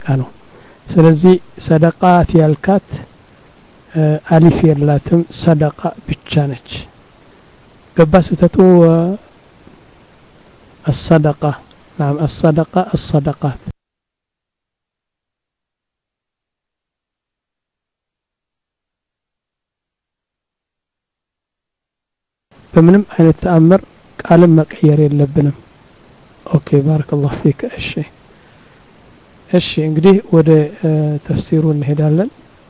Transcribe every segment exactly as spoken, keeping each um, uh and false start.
ነው ስለዚህ ሰደቃት ያልካት አሊፍ የላትም ሰደቃ ብቻ ነች ገባስተቱ الصدقه نعم الصدقه الصدقات በምንም አይነት ተአምር ቃልም መቀየር የለብንም ኦኬ ባረከላሁ ፊክ እሺ እሺ እንግዲህ ወደ ተፍሲሩ እንሄዳለን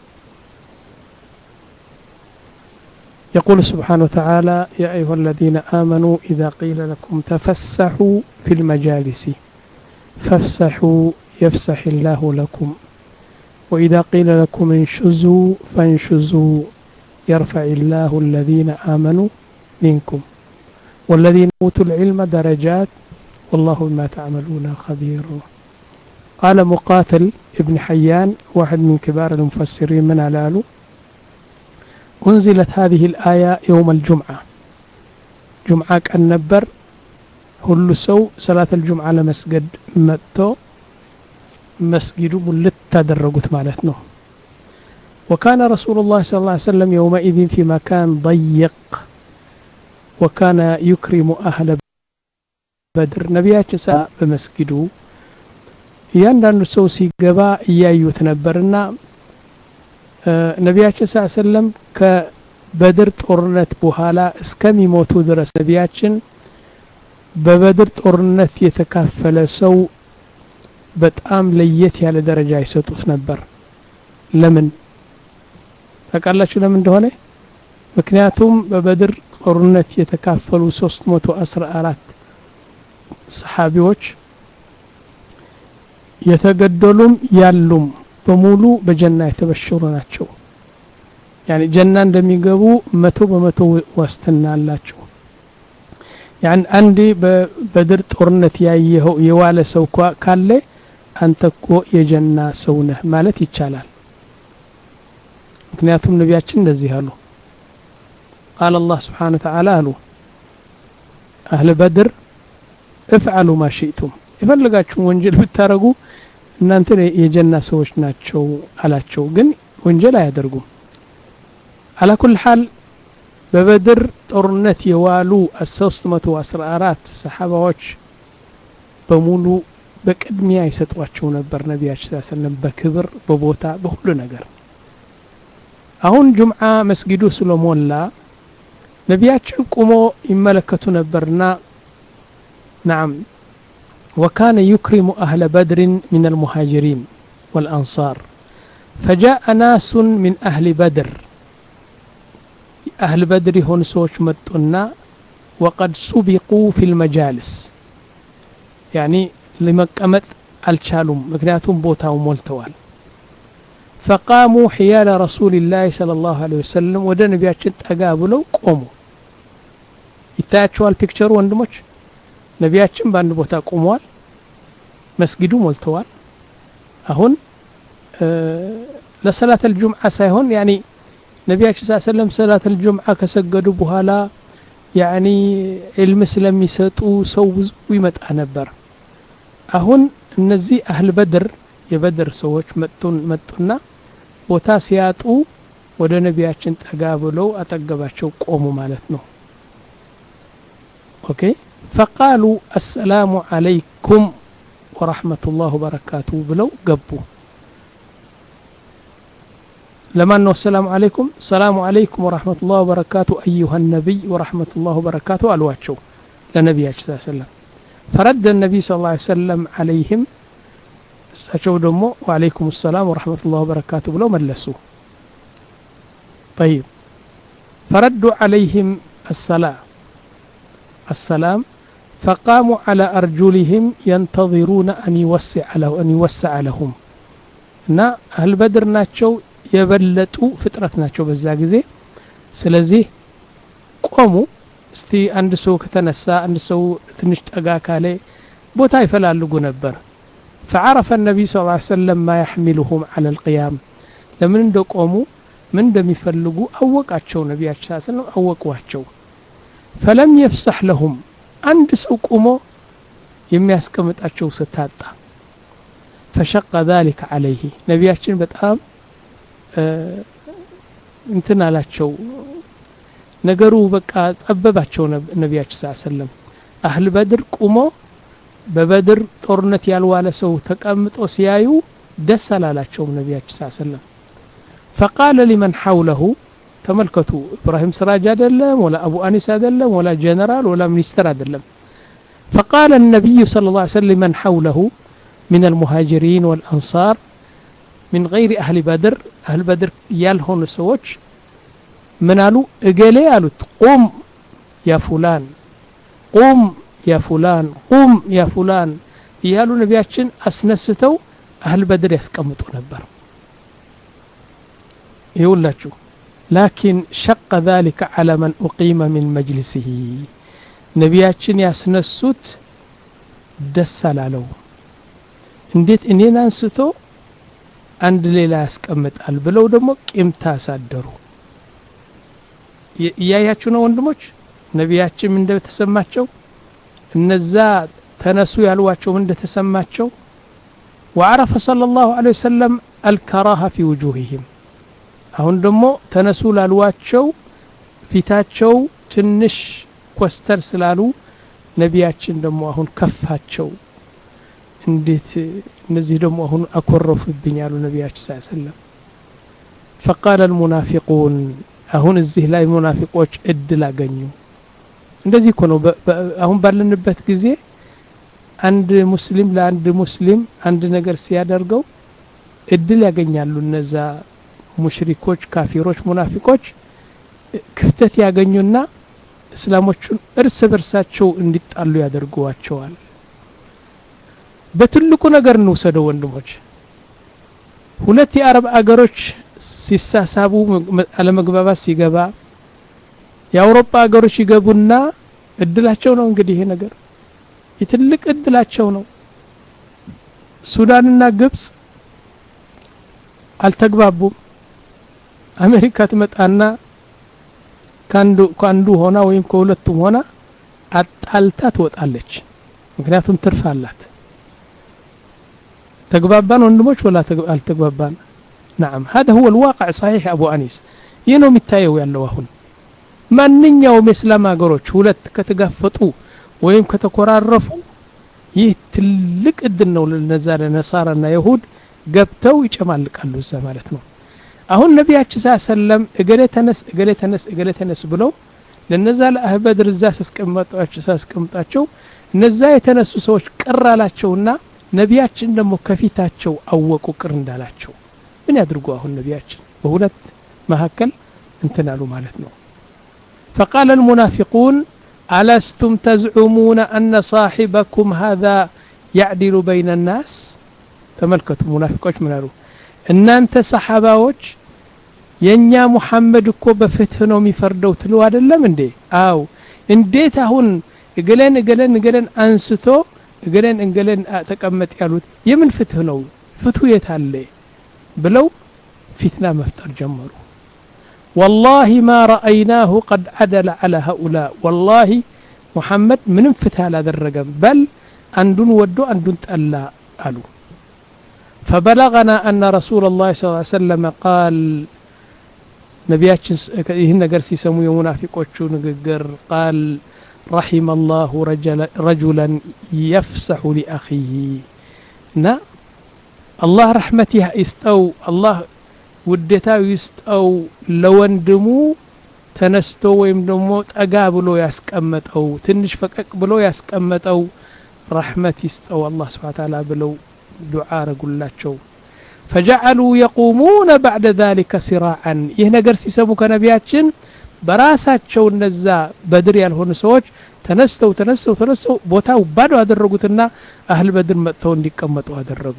يقول سبحانه وتعالى يا أيها الذين آمنوا إذا قيل لكم تفسحوا في المجالس فافسحوا يفسح الله لكم وإذا قيل لكم انشزوا فانشزوا يرفع الله الذين آمنوا منكم والذين أوتوا العلم درجات والله بما تعملون خبير قال مقاتل ابن حيان واحد من كبار المفسرين من علالو أنزلت هذه الآية يوم الجمعة جمعة كان نبر كل سو صلاة الجمعة لمسجد متو مسجد ملت تدرجت مالتنا وكان رسول الله صلى الله عليه وسلم يومئذ في مكان ضيق وكان يكرم أهل بدر نبيات ساء بمسجده ያንዳንዱ ሰው ሲገባ ያዩት ነበርና ነብያችን ሰለላሁ ዐለይሂ ወሰለም ከበድር ጦርነት በኋላ እስከሚሞቱ ድረስ ነብያችን በበድር ጦርነት የተካፈለ ሰው በጣም ለየት ያለ ደረጃ ይሰጡት ነበር ለምን ታውቃላችሁ ለምን እንደሆነ ምክንያቱም በበድር ጦርነት የተካፈሉ ሶስት መቶ አስራ አራት ሰሃቢዎች የተገደሉም ያሉም በሙሉ በጀና የተበሸሩ ናቸው يعني ጀና እንደሚገቡ መቶ በመቶ ዋስትና አላቸው يعني አንዲ በበድር ጦርነት ያየው የዋለ ሰው ካለ አንተ እኮ የጀና ሰው ነህ ማለት ይቻላል ምክንያቱም ነብያችን እንደዚህ አሉ قال الله سبحانه وتعالى አሉ اهل بدر افعلوا ما شئتم ይፈልጋችሁ ወንጀል ብታረጉ እናንተ የጀና ሰዎች ናቸው አላቸው ግን ወንጀል አያደርጉም على كل حال በበድር ጦርነት የዋሉ ሶስት መቶ አስራ አራት ሰሃባዎች በሙሉ በቅድሚያ ይሰጧቸው ነበር ነብያችን ሰለላሁ ዐለይሂ ወሰለም በክብር በቦታ በሁሉ ነገር አሁን ጁምዓ መስጊዱ ስለሞላ ነብያችን ቆሞ ይመለከቱ ነበርና نعم وكان يكرم أهل بدر من المهاجرين والأنصار فجاء ناس من أهل بدر أهل بدر هون سوش متنا وقد سبقوا في المجالس يعني لمقامت الشالوم مكنياتهم بوتاو مولتوال فقاموا حيال رسول الله صلى الله عليه وسلم ودى نبياتشن تقابلوا قوموا يتاچوال بيكتشر وندموش ነብያችን ባንድ ቦታ ቆመዋል መስጊዱ ሞልተዋል አሁን ለሰላት الجمعة ሳይሆን يعني ነብያችን ሰለላሁ ዐለይሂ ወሰለም ሰላት الجمعة ከሰገዱ በኋላ يعني علم ስለሚሰጡ ሰው ብዙ ይመጣ ነበር አሁን እነዚህ አህል በድር የበድር ሰዎች መጡን መጡና ቦታ ሲያጡ ወደ ነብያችን ጠጋ ብለው አጠገባቸው ቆሙ ማለት ነው ኦኬ فقالوا السلام عليكم ورحمة الله وبركاته بلو قبوا لما أنه السلام عليكم السلام عليكم ورحمة الله وبركاته أيها النبي ورحمة الله وبركاته الواتشو لنبي صلى الله عليه وسلم فرد النبي صلى الله عليه وسلم عليهم سأشو دمو وعليكم السلام ورحمة الله وبركاته بلو ملسوا طيب فردوا عليهم السلام السلام فقاموا على أرجلهم ينتظرون أن يوسع له أن يوسع لهم نا أهل بدر ناتشو يبلتوا فترة ناتشو بزا ጊዜ ስለዚህ ቆሙ እስቲ አንድ ሰው ከተነሳ አንድ ሰው ትንሽ ጠጋ ካለ ቦታ ይፈላልጉ ነበር فعرف النبي صلى الله عليه وسلم ما يحملهم على القيام ለምን እንደቆሙ ምን እንደሚፈልጉ አወቃቸው ነብያችን ሰለላሁ ዐለይሂ ወሰለም አወቋቸው فلم يفسح لهم አንድ ሰው ቆሞ የሚያስቀምጣቸው ስታጣ فشق ذلك عليه ነብያችን በጣም እንትን አላቸው ነገሩ በቃ ጠበባቸው ነብያችን ሰለላሁ ዐለይሂ ወሰለም አህል በድር ቁሞ በበድር ጦርነት ያልዋለ ሰው ተቀምጦ ሲያዩ ደስ አላላቸው ነብያችን ሰለላሁ ዐለይሂ ወሰለም فقال لمن حوله ተመልከቱ ኢብራሂም ስራጅ አይደለም ወላ አቡ አኒስ አይደለም ወላ ጀነራል ወላ ሚኒስተር አይደለም فقال النبي صلى الله عليه وسلم من حوله من المهاجرين والأنصار من غير أهل بدر أهل بدر يالهون سووش منالو اقالي قالوا قوم يا فلان قوم يا فلان قوم يا فلان يالو نبياتشن أسنستو أهل بدر يسكمتو نبر يقول لك لكن شق ذلك على من أقيم من مجلسه ነብያችን ያስነሱት ደስ አላለው እንዴት እኔን አንስቶ አንድ ሌላ ያስቀምጣል ብለው ደግሞ ቂምታ አሳደሩ ያያችሁ ነው ወንድሞች ነብያችን እንደተሰማቸው እነዛ ተነሱ ያልዋቸው እንደተሰማቸው وعرف صلى الله عليه وسلم الكراهه في وجوههم አሁን ደግሞ ተነሱ ላልዋቸው ፊታቸው ትንሽ ኮስተር ስላሉ ነብያችን ደግሞ አሁን ከፋቸው እንዴት እነዚህ ደግሞ አሁን አኮረፉብኝ ያሉ ነብያችን ሰለላሁ ዐለይሂ ወሰለም فقال المنافقون አሁን እዚህ ላይ ሙናፊቆች እድል አገኙ እንደዚህ እኮ ነው አሁን ባለንበት ጊዜ አንድ ሙስሊም ለአንድ ሙስሊም አንድ ነገር ሲያደርገው እድል ያገኛሉ እነዛ ሙሽሪኮች ካፊሮች ሙናፊቆች ክፍተት ያገኙና እስላሞቹን እርስ በርሳቸው እንዲጣሉ ያደርጓቸዋል በትልቁ ነገር ነው ሰደው ወንድሞች ሁለት የአረብ አገሮች ሲሳሳቡ አለመግባባት ሲገባ የአውሮፓ አገሮች ይገቡና እድላቸው ነው እንግዲህ ይሄ ነገር የትልቅ እድላቸው ነው ሱዳንና ግብጽ አልተግባቡም አሜሪካ ትመጣና ካንዱ ካንዱ ሆና ወይም ከሁለቱም ሆና አጣልታ ትወጣለች ምክንያቱም ትርፍ አላት ተግባባን ወንድሞች ወላ አልተግባባን نعم هذا هو الواقع صحيح ابو انيس ينو متايو ያለው አሁን ማንኛውም እስላም አገሮች ሁለት ከተጋፈጡ ወይም ከተኮራረፉ ይህ ትልቅ እድል ነው ለነዛ ለነሳራና ይሁድ ገብተው ይጨማልቃሉ እዛ ማለት ነው አሁን ነብያችን ሰለላም እገሌ ተነስ እገሌ ተነስ እገሌ ተነስ ብለው ለነዛ ለአህበድ ርዛስ አስቀምጣቸው አስቀምጣቸው እነዛ የተነሱ ሰዎች ቀራላቸውና ነብያችን ደግሞ ከፊታቸው አወቁ ቅር እንዳላቸው ምን ያድርጉ አሁን ነብያችን በሁለት መሐከል እንተናሉ ማለት ነው فقال المنافقون ألستم تزعمون أن صاحبكم هذا يعدل بين الناس تملكت منافقوش منالو ان انت صحاباوች የኛ ሙሐመድ እኮ በፍትህ ነው የሚፈርደው ትሉ አይደለም እንዴ አው እንዴት አሁን እገለን እገለን እገለን አንስቶ እገለን እንገለን ተቀመጥ ያሉት የምን ፍትህ ነው ፍትሁ የታለ ብለው ፊትና መፍጠር ጀመሩ والله ما رايناه قد عدل على هؤلاء والله محمد ምንም ፍትህ አላደረገም በል አንዱን ወዶ አንዱን ጠላ አሉ فبلغنا أن رسول الله صلى الله عليه وسلم قال نبياتش ይህን ነገር ሲሰሙ የሙናፊቆቹ ንግግር قال رحم الله رجلا رجلا يفسح لاخيه نا الله رحمته يستو الله ውደታው ይስጠው ለወንድሙ ተነስቶ ወይም ደግሞ ጠጋ ብሎ ያስቀመጠው ትንሽ ፈቀቅ ብሎ ያስቀመጠው رحمت يستو الله سبحانه وتعالى ብለው دعاء رجلاቸው فجعلوا يقومون بعد ذلك سراعا ይህ ነገር ሲሰሙ ከነቢያችን በራሳቸው እነዛ በድር ያልሆኑ ሰዎች ተነስተው ተነስተው ተነስተው ቦታው ባዶ አደረጉትና አህል በድር መጥተው እንዲቀመጡ አደረጉ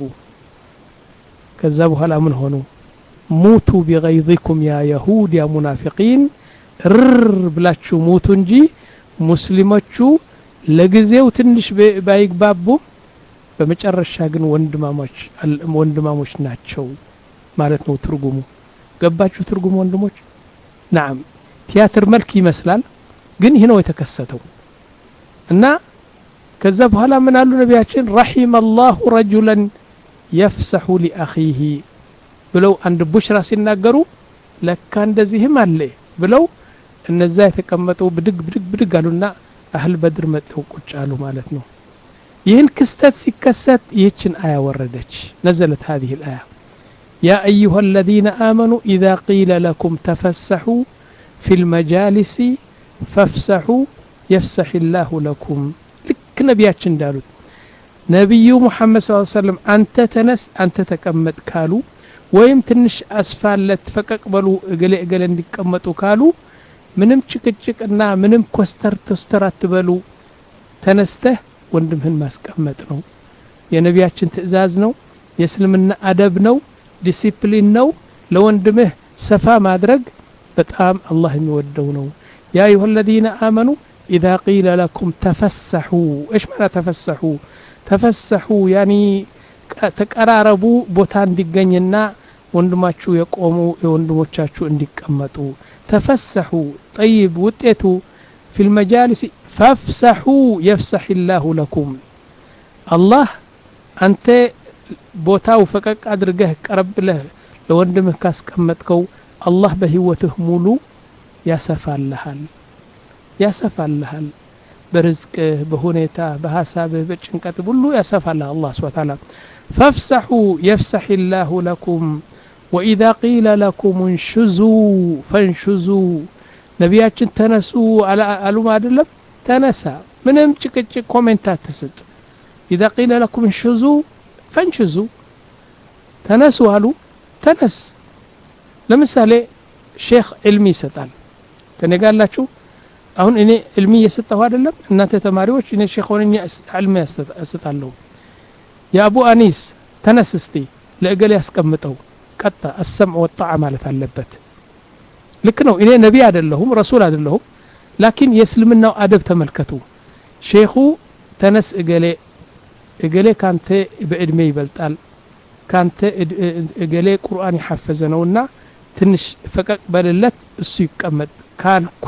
ከዛ በኋላ ምን ሆኑ ሙቱ بغيظكم يا يهود يا منافقين ር ብላችሁ ሙቱ እንጂ ሙስሊሞቹ ለጊዜው ትንሽ ባይግባቡ በመጨረሻ ግን ወንድማሞች ወንድማሞች ናቸው ማለት ነው ትርጉሙ ገባችሁ ትርጉሙ ወንድሞች نعم ቲያትር መልክ ይመስላል ግን ይሄ ነው የተከሰተው እና ከዛ በኋላ ምን አሉ ነብያችን رحم الله رجلا يفسح لأخيه بلو عند بشرى ሲናገሩ ለካ እንደዚህም አለ ብለው እነዛ የተቀመጡ ብድግ ብድግ ብድግ አሉና አህል በድር መጥተው ቁጭ አሉ ማለት ነው ይህን ክስተት ሲከሰት ይህችን አያ ወረደች نزلت هذه الآية يا أيها الذين آمنوا إذا قيل لكم تفسحوا في المجالس فافسحوا يفسح الله لكم لك نبياتችን እንዳሉት ነብዩ መሐመድ ሰለላሁ ዐለይሂ ወሰለም አንተ ተነስ አንተ ተቀመጥ ካሉ ወይም ትንሽ አስፋለት ፈቀቅ በሉ እገለ እገለ እንዲቀመጡ ካሉ ምንም ጭቅጭቅና ምንም ኮስተር ተስተር አትበሉ ተነስተህ ወንድምህን ማስቀመጥ ነው የነብያችን ትእዛዝ ነው የእስልምና አደብ ነው ዲሲፕሊን ነው ለወንድምህ ሰፋ ማድረግ በጣም አላህ የሚወደው ነው يا أيها الذين آمنوا إذا قيل لكم تفسحوا إيش معنى تفسحوا تفسحوا يعني تقراربوا بوتان ديغنينا ወንድማችሁ የቆሙ የወንድሞቻችሁ እንዲቀመጡ تفسحوا طيب ውጤቱ في المجالس فافسحوا يفسح الله لكم الله አንተ ቦታው ፈቀቅ አድርገህ ቀረብለህ ለወንድምህ ካስቀመጥከው አላህ በህይወትህ ሙሉ ያሰፋልሃል ያሰፋልሃል برزقه بهونيتا بحسابه بچنقت ሁሉ ያሰፋልህ አላህ Subhanahu Wa Ta'ala فافسحوا يفسح الله لكم وإذا قيل لكم انشزوا فانشزوا ነብያችን ተነሱ አሉ አይደለም ተነሳ ምንም ጭቅጭቅ ኮሜንታት ተሰጥ إذا قيل لكم انشزوا فانشزوا تنسوا አሉ ተነስ ለምሳሌ ሼክ ዕልሚ ይሰጣል ከነጋላችሁ አሁን እኔ ዕልሚ እየሰጠሁ አይደለም እናንተ ተማሪዎች እኔ ሼክ ሆነኝ ዕልሚ ያሰጣለሁ የአቡ አኒስ ተነስ እስቲ ለእገሌ ያስቀምጠው ቀጣ السمع والطاعه ማለት አለበት ልክ ነው እኔ ነብይ አይደለሁም ረሱል አይደለሁም ላኪን የእስልምናው አደብ ተመልከቱ ሼኹ ተነስ እገሌ እገሌ ካንተ በእድሜ ይበልጣል ካንተ እገሌ ቁርአን ይሐፈዘ ነውና ትንሽ ፈቀቅ በለለት እሱ ይቀመጥ ካልኩ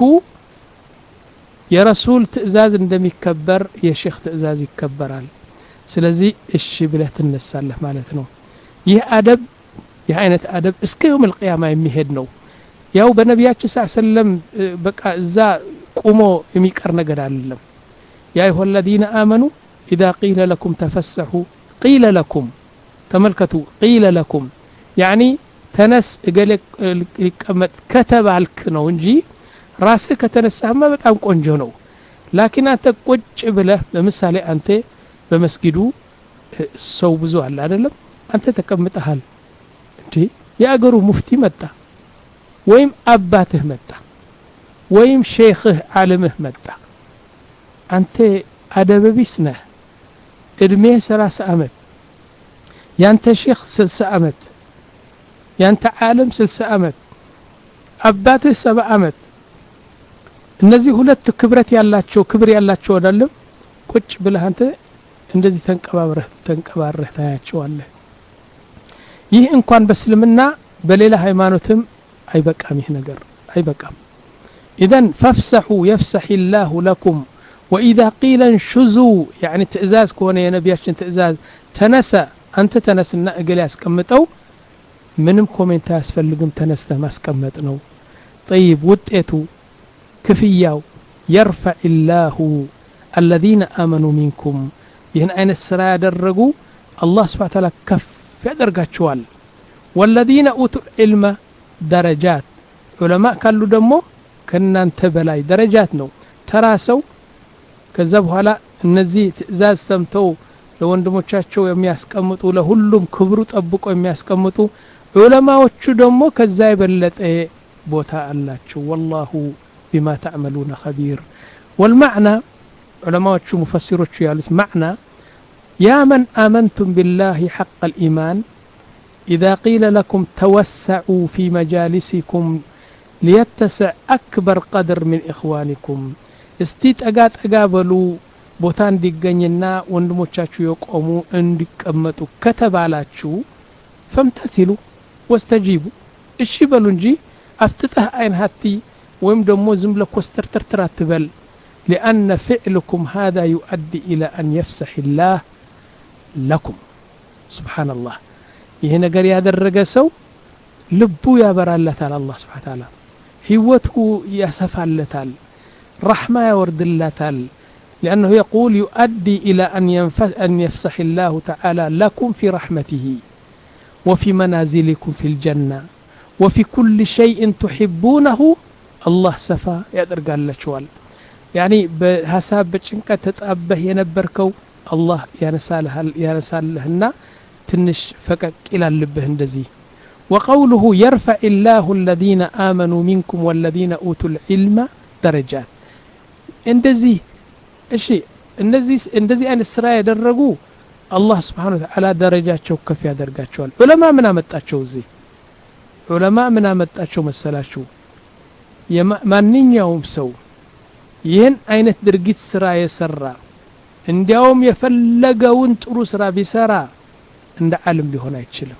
የረሱል ትእዛዝ እንደሚከበር የሼክ ትእዛዝ ይከበራል ስለዚህ እሺ ብለህ ትነሳለህ ማለት ነው ይህ አደብ ይህ አይነት አደብ እስከ يوم القيامه የሚሄድ ነው ያው በነብያችን ሰለላም በቃ እዛ ቆሞ የሚቀር ነገር አይደለም يا ايها الذين امنوا اذا قيل لكم تفسحوا قيل لكم تملكتوا قيل لكم يعني تنس እገሌ ይቀመጥ ከተባልክ ነው እንጂ ራስህ ከተነሳህማ በጣም ቆንጆ ነው ላኪን አንተ ቁጭ ብለህ ለምሳሌ አንተ በመስጊዱ ሰው ብዙ አለ አይደለም አንተ ተቀምጠሃል እንዴ ያገሩ ሙፍቲ መጣ ወይም አባትህ መጣ ወይም ሼኽህ ዓለምህ መጣ አንተ አደበቢስ ነህ እድሜ ሰላሳ አመት ያንተ ሼኽ ስልሳ አመት ያንተ ዓለም ስልሳ አመት አባትህ ሰባ አመት እነዚህ ሁለት ክብረት ያላቸው ክብር ያላቸው አይደለም ቁጭ ብለህ አንተ እንደዚህ ተንቀባብረህ ተንቀባረህ ታያቸዋለህ ይህ እንኳን በእስልምና በሌላ ሃይማኖትም አይበቃም ይህ ነገር አይበቃም اذا فافسحوا يفسح الله لكم واذا قيل انشزوا يعني تئزاز كونه يا نبياتنا تئزاز تنسى انت تنسنا اجل ያስቀምጠው ምንም ኮሜንት ያስፈልግም ተነስተህ ማስቀመጥ ነው طيب ውጤቱ كفياو يرفع الله الذين آمنوا منكم ይህን አይነት ስራ ያደረጉ አላህ Subhanahu Wa Ta'ala ከፍ ያደርጋቸዋል والذين اوتوا العلم درجات علماء ካሉ ደግሞ ከናንተ በላይ ደረጃት ነው ተራሰው ከዛ በኋላ እነዚህ ትእዛዝ ሰምተው ለወንድሞቻቸው የሚያስቀምጡ ለሁሉም ክብሩ ጠብቆ የሚያስቀምጡ ዑለማዎቹ ደግሞ ከዛ የበለጠ ቦታ አላቸው والله بما تعملون خبير والمعنى علماء مفسروا يالوت معنى يا من آمنتم بالله حق الإيمان إذا قيل لكم توسعوا في مجالسكم ليتسع أكبر قدر من إخوانكم استيت أقات أقابلوا بوتان ديقنينا وندموچاچو يقوموا انديقمطوا كتبالاتشو فامتثلوا واستجيبوا እሺ በሉ እንጂ አፍጥተህ አይን ሀቲ ወይም ደግሞ ዝም ብለህ ኮስተር ተርተር አትበል لأن فعلكم هذا يؤدي إلى أن يفسح الله لكم ሱብሃንአላህ ይሄ ነገር ያደረገ ሰው ልቡ ያበራለታል አላህ Subhanahu Wa Ta'ala ህይወቱ ያሰፋለታል رحمة يوردلتال لأنه يقول يؤدي إلى أن, ينفس أن يفسح الله تعالى لكم في رحمته وفي منازلكم في الجنة وفي كل شيء تحبونه الله سفا يقدر قال لشوال يعني بحساب بچنكة تتأبه ينبركو الله ينسالها ينسالهنا تنش فكك إلى اللبه اندزي وقوله يرفع الله الذين آمنوا منكم والذين أوتوا العلم درجات እንደዚህ እሺ እንደዚህ እንደዚህ አይነት ስራ ያደረጉ አላህ Subhanahu Wa Ta'ala ደረጃቸው ከፍ ያደርጋቸዋል ዑለማ ምን አመጣቸው እዚህ ዑለማ ምን አመጣቸው መሰላችሁ የማንኛውም ሰው ይህን አይነት ድርጊት ስራ የሰራ እንዲያውም የፈለገውን ጥሩ ስራ ቢሰራ እንደ ዓለም ሊሆን አይችልም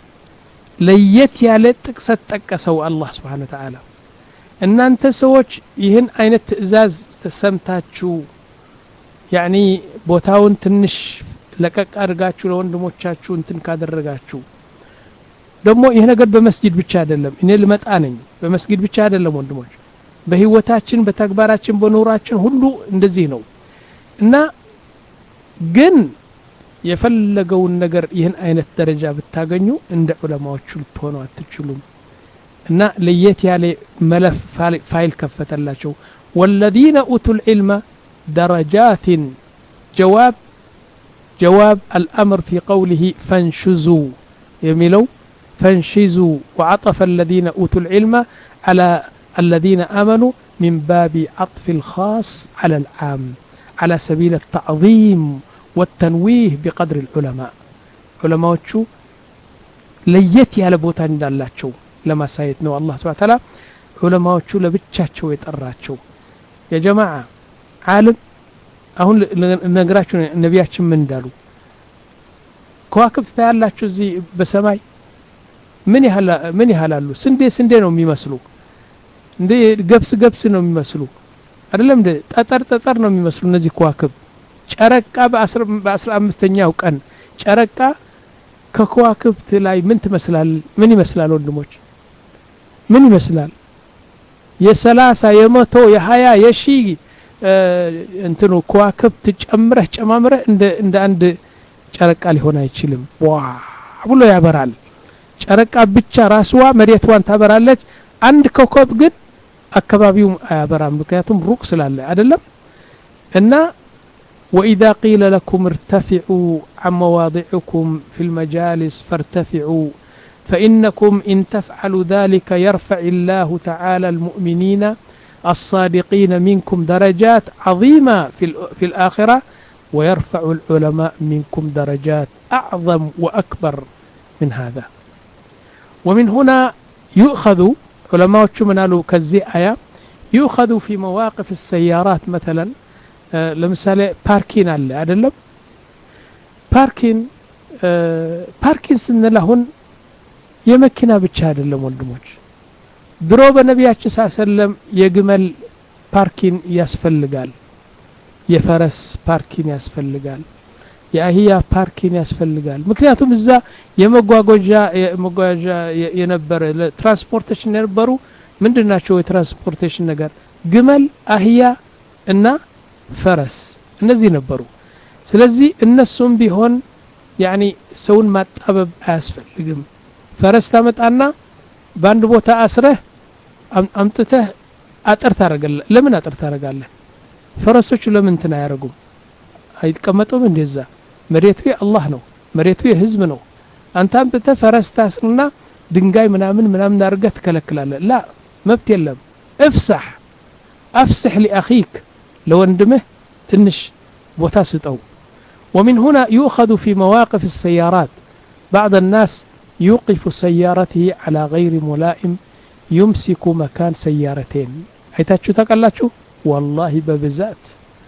ለየት ያለ ጥቅሰት ጠቀሰው አላህ Subhanahu Wa Ta'ala እናንተ ሰዎች ይህን አይነት ትእዛዝ ተሰምታችሁ ያኒ ቦታውን ትንሽ ለቀቅ አድርጋችሁ ለወንድሞቻችሁ እንትን ካደረጋችሁ ደግሞ ይሄ ነገር በመስጊድ ብቻ አይደለም እኔ ልመጣ ነኝ በመስጊድ ብቻ አይደለም ወንድሞች በህይወታችን በተግባራችን በኑራችን ሁሉ እንደዚህ ነው እና ግን የፈለገውን ነገር ይህን አይነት ደረጃ ብታገኙ እንደ ዑለማዎቹ ልትሆኑ አትችሉም እና ለየት ያለ መለፍ ፋይል ከፈተላቸው والذين أوتوا العلم درجات جواب جواب الأمر في قوله فانشزوا يميلوا فانشزوا وعطف الذين أوتوا العلم على الذين آمنوا من باب عطف الخاص على العام على سبيل التعظيم والتنويه بقدر العلماء علماء شو ليت على بوتان دالاتشو لما سايتنا الله سبحانه وتعالى علماء شو لبتشاتشو يتقراتشو يا جماعة عالم أهون نقراتشو نبياتشو من دالو كواكب تتعلاتشو زي بسماي من يهلا من يهلالو سندي سندي نو ميمسلو ندي قبس قبس نو ميمسلو አይደለም ደ ጠጠር ጠጠር ነው የሚመስሉ እነዚህ ከዋክብ ጨረቃ በ10 በ15ኛው ቀን ጨረቃ ከከዋክብት ላይ ምን ትመስላል ምን ይመስላል ወንድሞች ምን ይመስላል የ30 የ100 የ20 የሺ እንትኑ ከዋክብት ጨምረህ ጨማምረህ እንደ እንደ አንድ ጨረቃ ሊሆን አይችልም ዋ ብሎ ያበራል ጨረቃ ብቻ ራስዋ መሬቷን ታበራለች አንድ ኮከብ ግን አካባቢው አያበራም ምክንያቱም ሩቅ ስላለ አይደለም እና واذا قيل لكم ارتفعوا عن مواضعكم في المجالس فارتفعوا فانكم ان تفعلوا ذلك يرفع الله تعالى المؤمنين الصادقين منكم درجات عظيمه في في الاخره ويرفع العلماء منكم درجات اعظم واكبر من هذا ومن هنا يؤخذ علماء منالو كزي آية يؤخذ في مواقف السيارات مثلا آه لمثال باركين على أدلم باركين آه باركين سن لهن يمكنا بتشاد اللهم والدموج دروب النبي صلى الله عليه وسلم يجمل باركين يسفل قال يفرس باركين يسفل قال የአህያ ፓርኪን ያስፈልጋል ምክንያቱም እዛ የመጓጓዣ የመጓጓዣ የነበረ ለትራንስፖርቴሽን የነበሩ ምንድናቸው የትራንስፖርቴሽን ነገር ግመል አህያ እና ፈረስ እነዚህ ነበሩ ስለዚህ እነሱም ቢሆን ያኒ ሰውን ማጣበብ አያስፈልግም ፈረስ ታመጣና በአንድ ቦታ አስረህ አምጥተህ አጥር ታረጋለህ ለምን አጥር ታረጋለህ ፈረሶቹ ለምን እንትን አያረጉም አይቀመጡም እንደዛ መሬቱ የአላህ ነው መሬቱ የህዝብ ነው አንተ አምጥተህ ፈረስ ታስርና ድንጋይ ምናምን ምናምን አድርገህ ትከለክላለህ ላ መብት የለም افسح افسح لاخيك لوندمه تنش ቦታ ስጠው ومن هنا يؤخذ في مواقف السيارات بعض الناس يوقف سيارته على غير ملائم يمسك مكان سيارتين አይታችሁ ታውቃላችሁ والله በብዛት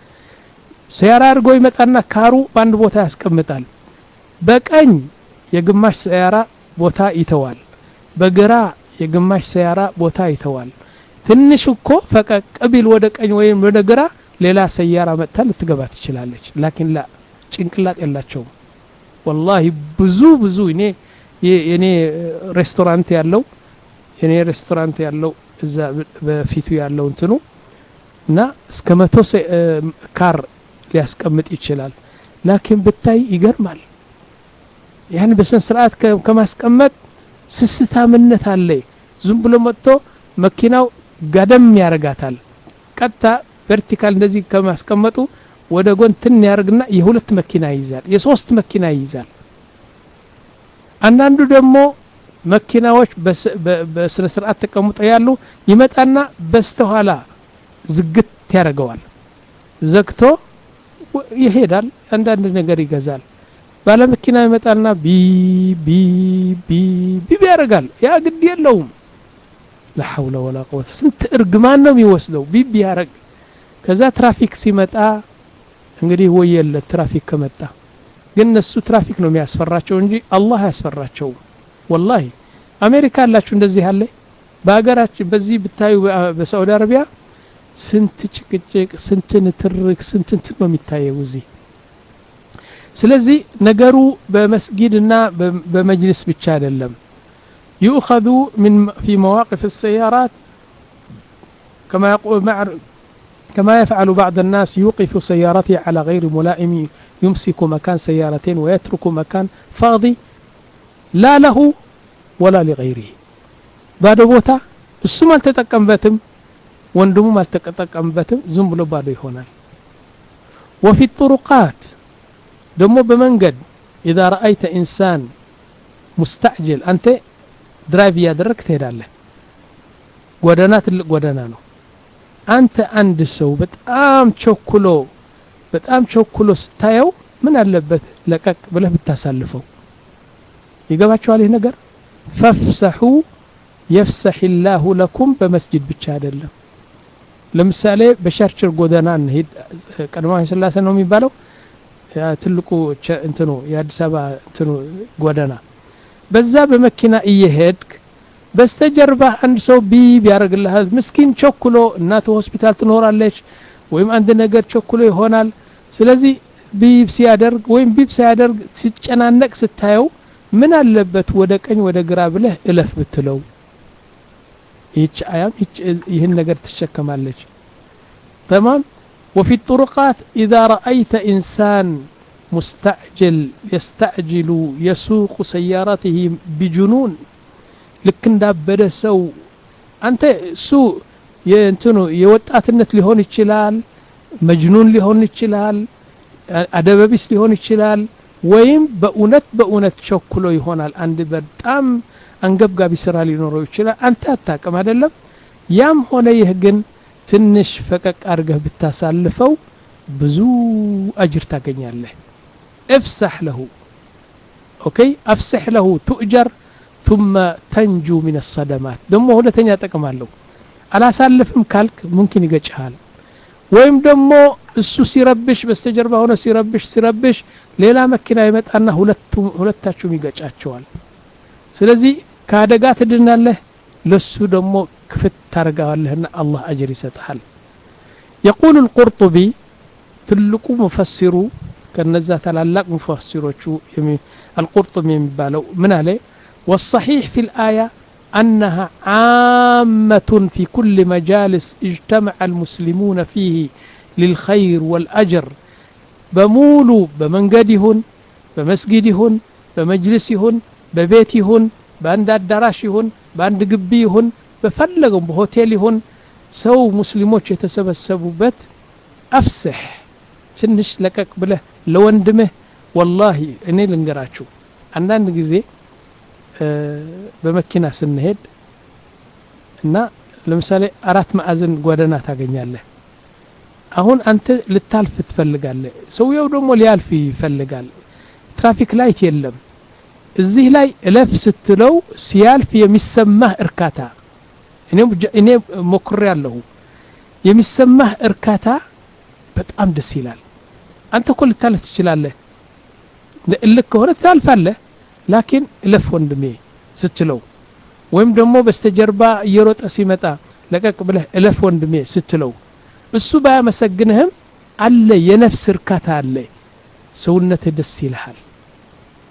سيارة አርጎ ይመጣና ካሩ ባንድ ቦታ ያስቀምጣል በቀኝ የግማሽ ሰያራ ቦታ ይተዋል በግራ የግማሽ ሰያራ ቦታ ይተዋል ትንሽ እኮ ፈቀቅ ቢል ወደ ቀኝ ወይም ወደ ግራ ሌላ ሰያራ መጥታ ልትገባ ትችላለች ላኪን ላ ጭንቅላት ያላቸው والله ብዙ ብዙ እኔ የኔ ሬስቶራንት ያለው የኔ ሬስቶራንት ያለው እዛ በፊቱ ያለው እንትኑ እና እስከ መቶ ካር ሊያስቀምጥ ይችላል ላኪን ብታይ ይገርማል ያን በስነ ስርዓት ከማስቀመጥ ስስታምነት አለ ዝም ብሎ መጥቶ መኪናው ጋደም ያረጋታል ቀጥታ ቨርቲካል እንደዚህ ከማስቀመጡ ወደ ጎን ትን ያርግና የሁለት መኪና ይይዛል የሶስት መኪና ይይዛል አንዳንዱ ደግሞ መኪናዎች በስነ ስርዓት ተቀምጠው ያሉ ይመጣና በስተኋላ ዝግት ያረጋዋል ዘግቶ ይሄዳል አንዳንድ ነገር ይገዛል ባለ መኪና ይመጣና ቢ ቢ ቢ ቢ ያረጋል ያ ግድ የለውም لا حول ولا قوه ስንት እርግማን ነው የሚወስደው ቢ ቢ ያረግ ከዛ ትራፊክ ሲመጣ እንግዲህ ወየለ ትራፊክ ከመጣ ግን እነሱ ትራፊክ ነው የሚያስፈራቸው እንጂ አላህ ያስፈራቸው والله አሜሪካ አላችሁ እንደዚህ አለ በአገራችን በዚህ ብታዩ በሳውዲ አረቢያ ስንት ጭቅጭቅ ስንት ንትርክ ስንት እንትን ነው የሚታየው እዚህ ስለዚህ ነገሩ በመስጊድና በመጅልስ ብቻ አይደለም يؤخذ من في مواقف السيارات كما يقول كما يفعل بعض الناس يوقف سيارته على غير ملائم يمسك مكان سيارتين ويترك مكان فاضي لا له ولا لغيره بعد بوتا እሱም አልተጠቀምበትም ወንድሙም አልተጠቀምበትም ዝም ብሎ ባዶ ይሆናል وفي الطرقات ደሞ በመንገድ اذا رايت انسان مستعجل انت درايف ያደረክ ትሄዳለህ ጎዳና ትልቅ ጎዳና ነው አንተ አንድ ሰው በጣም ቸኩሎ በጣም ቸኩሎ ስታየው ምን አለበት ለቀቅ ብለህ ብታሳልፈው ይገባችኋል ይሄ ነገር فافسحوا يفسح الله لكم በመስጂድ ብቻ አይደለም ለምሳሌ በቸርችል ጎዳና እንሄድ ቀድሞ ስላሴ ነው የሚባለው ያ ትልቁ እንትኑ የአዲስ አበባ እንትኑ ጎዳና በዛ በመኪና እየሄድክ በስተጀርባ አንድ ሰው ቢብ ያረግልሃል ምስኪን ቸኩሎ እናቱ ሆስፒታል ትኖራለች ወይም አንድ ነገር ቸኩሎ ይሆናል ስለዚህ ቢብ ሲያደርግ ወይም ቢብ ሲያደርግ ሲጨናነቅ ስታየው ምን አለበት ወደ ቀኝ ወደ ግራ ብለህ እለፍ ብትለው ይች አያም ይህን ነገር ትሸከማለች تمام وفي الطرقات اذا رايت انسان مستعجل يستعجل يسوق سيارته بجنون ልክ እንዳበደ ሰው አንተ እሱ የእንትኑ የወጣትነት ሊሆን ይችላል መጅኑን ሊሆን ይችላል አደበቢስ ሊሆን ይችላል ወይም በእውነት በእውነት ቸኩሎ ይሆናል አንድ በጣም አንገብጋቢ ስራ ሊኖረው ይችላል አንተ አታቀም አይደለም ያም ሆነ ይህ ግን ትንሽ ፈቀቅ አርገህ ብታሳልፈው ብዙ አጅር ታገኛለህ افسح له اوكي افسح له تؤجر ثم تنجو من الصدمات ደሞ ሁለተኛ ጥቅም አለው አላሳልፍም ካልክ ممكن ይገጭሃል ወይም ደሞ እሱ ሲረብሽ በስተጀርባ ሆነ ሲረብሽ ሲረብሽ ሌላ መኪና ይመጣና ሁለቱም ሁለታችሁም ይገጫቸዋል ስለዚህ ካደጋ ትድናለህ ለሱ ደሞ ክፍት ታርጋዋለህና አላህ አጅር ይሰጣል يقول القرطبي ትልቁ مفسሩ ከነዛ ታላላቅ مفسሮቹ القرطبي የሚባለው ምን አለ والصحيح في الآية أنها عامة في كل مجالس اجتمع المسلمون فيه للخير والأجر بمولو بمنقدهن بمسجدهن بمجلسهن ببيتهن باند الدراشهن باند قبيهن بفلقهم بهوتيلهن سو مسلموش يتسبسبوا بت أفسح تنش لكك بله لو اندمه والله اني لنقراتشو عندنا نجزي በመኪና ስንሄድ እና ለምሳሌ አራት ማዕዘን ጎዳና ታገኛለህ አሁን አንተ ልታልፍ ትፈልጋለህ ሰውየው ደግሞ ሊያልፍ ይፈልጋል ትራፊክ ላይት የለም እዚህ ላይ እለፍ ስትለው ሲያልፍ የሚሰማህ እርካታ እኔ እኔ ሞክሬያለሁ የሚሰማህ እርካታ በጣም ደስ ይላል አንተ እኮ ልታልፍ ትችላለህ ለልክ ሆነ ታልፋለህ لكن لف ወንድሜ ስትለው ወይም ደግሞ በስተጀርባ እየሮጠ ሲመጣ ለቀቅ ብለህ ለፍ ወንድሜ ስትለው እሱ ባያመሰግንህም አለ የነፍስ እርካታ አለ ሰውነትህ ደስ ይልሃል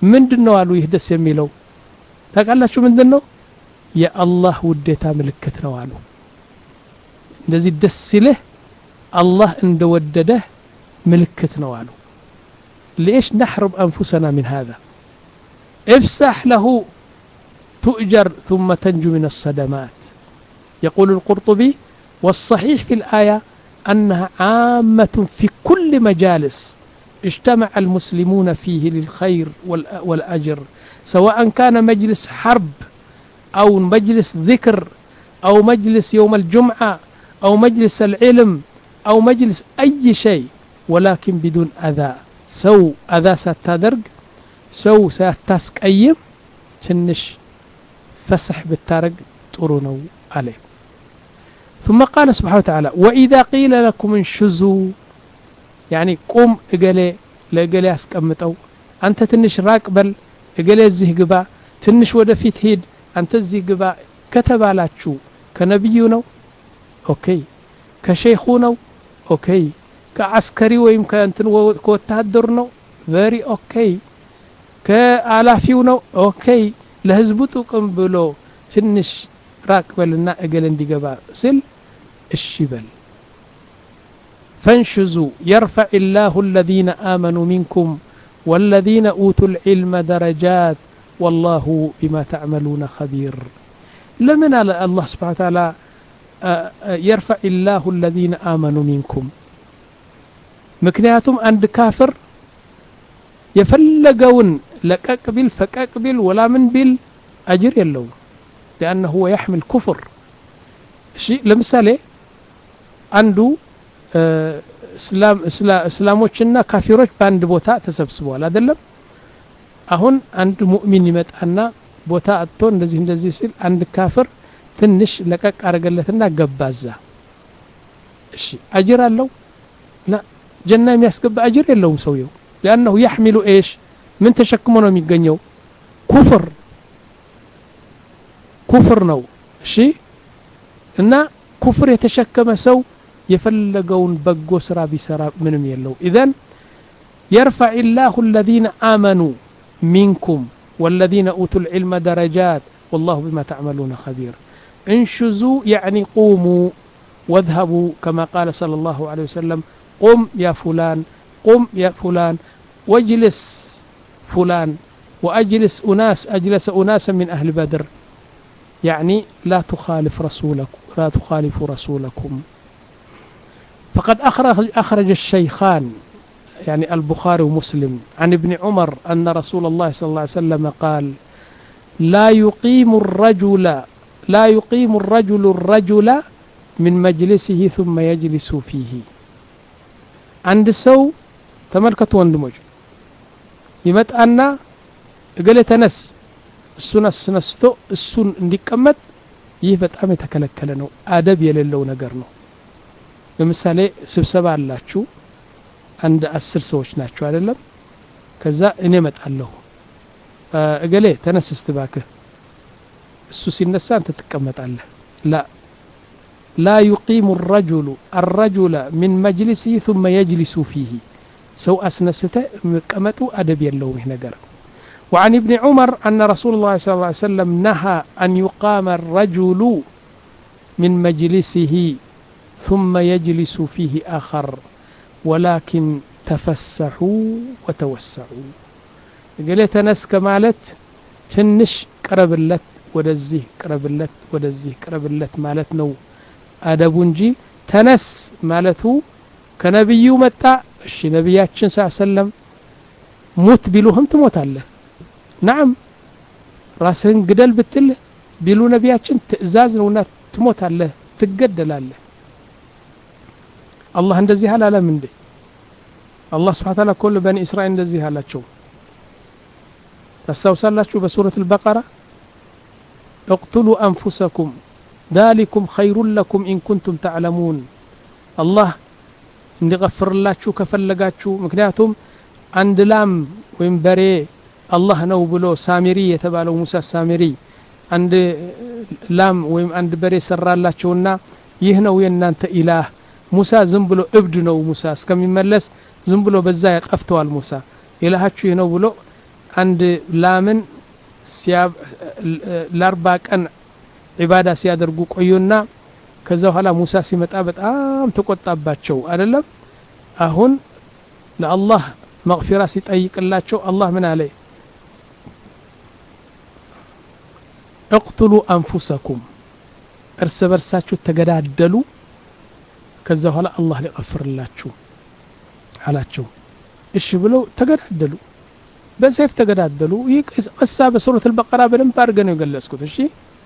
ምንድነው አሉ ይህ ደስ የሚለው ታውቃላችሁ ምንድነው የአላህ ውዴታ ምልክት ነው አሉ እንደዚህ ደስ ይልህ አላህ እንደወደደህ ምልክት ነው አሉ ليش نحرم أنفسنا من هذا افسح له تؤجر ثم تنجو من الصدمات يقول القرطبي والصحيح في الآية أنها عامة في كل مجالس اجتمع المسلمون فيه للخير والأجر سواء كان مجلس حرب أو مجلس ذكر أو مجلس يوم الجمعة أو مجلس العلم أو مجلس أي شيء ولكن بدون أذى سو أذى ستادرق سو ستاسقيم تنش فسح بالتارق ترونو عليه ثم قال سبحانه وتعالى وإذا قيل لكم انشزوا يعني قم اقلي لقلي اسكمتو أنت تنش راقبل اقلي الزيه قبا تنش ودفيت هيد أنت الزيه قبا كتب على تشو كنبيونو أوكي كشيخونو أوكي كعسكري ويم كأنتن كوتهدرنو very أوكي كآلافيونو أوكي لهزبوتو قم بلو تنش راقبلنا اقل اندي قبا سل الشبل فانشزوا يرفع الله الذين آمنوا منكم والذين أوتوا العلم درجات والله بما تعملون خبير لمن الله سبحانه وتعالى يرفع الله الذين آمنوا منكم مكنياتهم عند كافر يفلقون لك أقبل فك أقبل ولا من بال أجر يلو لأنه هو يحمل كفر شيء لمثالي عنده اسلام اسلاموچنا كافروچ باند بوتا تسبسبوا አይደለም አሁን አንድ ሙእሚን ይመጣና ቦታ አጥቶ እንደዚህ እንደዚህ ሲል አንድ ካፍር ትንሽ ለቀቅ አረገለትና ገባዛ እሺ አጅር አለው لا ጀና የሚያስገባ አጅር የለውም ሰውየው لانه يحمل ايش من ተሸክሞ ነው የሚገኘው ኩፍር ኩፍር ነው እሺ እና ኩፍር የተሸከመ ሰው يفلقون بقو سرا بسرا منهم يلو إذن يرفع الله الذين آمنوا منكم والذين أوتوا العلم درجات والله بما تعملون خبير انشزوا يعني قوموا واذهبوا كما قال صلى الله عليه وسلم قم يا فلان قم يا فلان واجلس فلان وأجلس أناس أجلس أناسا من أهل بدر يعني لا تخالف رسولك لا تخالفوا رسولكم فقد أخرج, أخرج الشيخان يعني البخاري ومسلم عن ابن عمر أن رسول الله صلى الله عليه وسلم قال لا يقيم الرجل لا يقيم الرجل الرجل من مجلسه ثم يجلس فيه عند سو تملكت وندمج يمتأنا قال تنس السنة سنستو السن እንዲቀመጥ ይህ በጣም የተከለከለ ነው አደብ የሌለው ነገር ነው ለምሳሌ ስብሰባ አላችሁ አንድ አስር ሰዎች ናቸው አይደለም ከዛ እኔ መጣለሁ እገሌ ተነስ እስትባከ እሱ ሲነሳ አንተ ትቀመጣለህ لا لا يقيم الرجل الرجل من مجلسه ثم يجلس فيه سو اسنسته مقمطو ادب يلوم ይህ ነገር وعن ابن عمر أن رسول الله صلى الله عليه وسلم نهى أن يقام الرجل من مجلسه ثم يجلس فيه آخر ولكن تفسحوا وتوسعوا قلت ناس كمالت تنش قربلت ودزيه قربلت ودزيه قربلت مالت نو أدبونجي تنس مالتو كنبيو متى الشي نبياتشن صلى الله عليه وسلم موت بلوهم تموت الله نعم راسهن قدل بتل بيلو نبياتشن تأزاز نونات تموت الله تقدل الله الله እንደዚህ አላለ እንዴ الله سبحانه وتعالى كل بني اسرائيل እንደዚህ አላቸው ተሳውሳላችሁ በሱረት البقرة اقتلوا انفسكم ذلكم خير لكم ان كنتم تعلمون الله እንዲغفርላችሁ ከፈለጋችሁ ምክንያቱም አንድ ላም ወይም በሬ الله ነው ብሎ ሳሚሪ የተባለው ሙሳ ሳሚሪ አንድ ላም ወይም አንድ በሬ ሰራላቸውና ይህ ነው የናንተ ኢላህ ሙሳ ዝም ብሎ እብድ ነው ሙሳ እስከሚመለስ ዝም ብሎ በዛ ያቀፍተዋል ሙሳ ኢላሃችሁ ይህ ነው ብሎ عند لامن سياب الأربع كان عبادة سيادرقوا قيونا كذا هلا موسى سيمت أبد آم تقط أباتشو أدلم أهون لله مغفرة سيتأيك الله شو الله من عليه اقتلوا أنفسكم ارسبر ساتشو تقدادلوا كذا هلا الله يغفر الله شو على شو إيش بلو تقدادلوا بسيف تقدادلوا قصة بسورة البقرة بلن بارغنوا يقلسكوا الشيء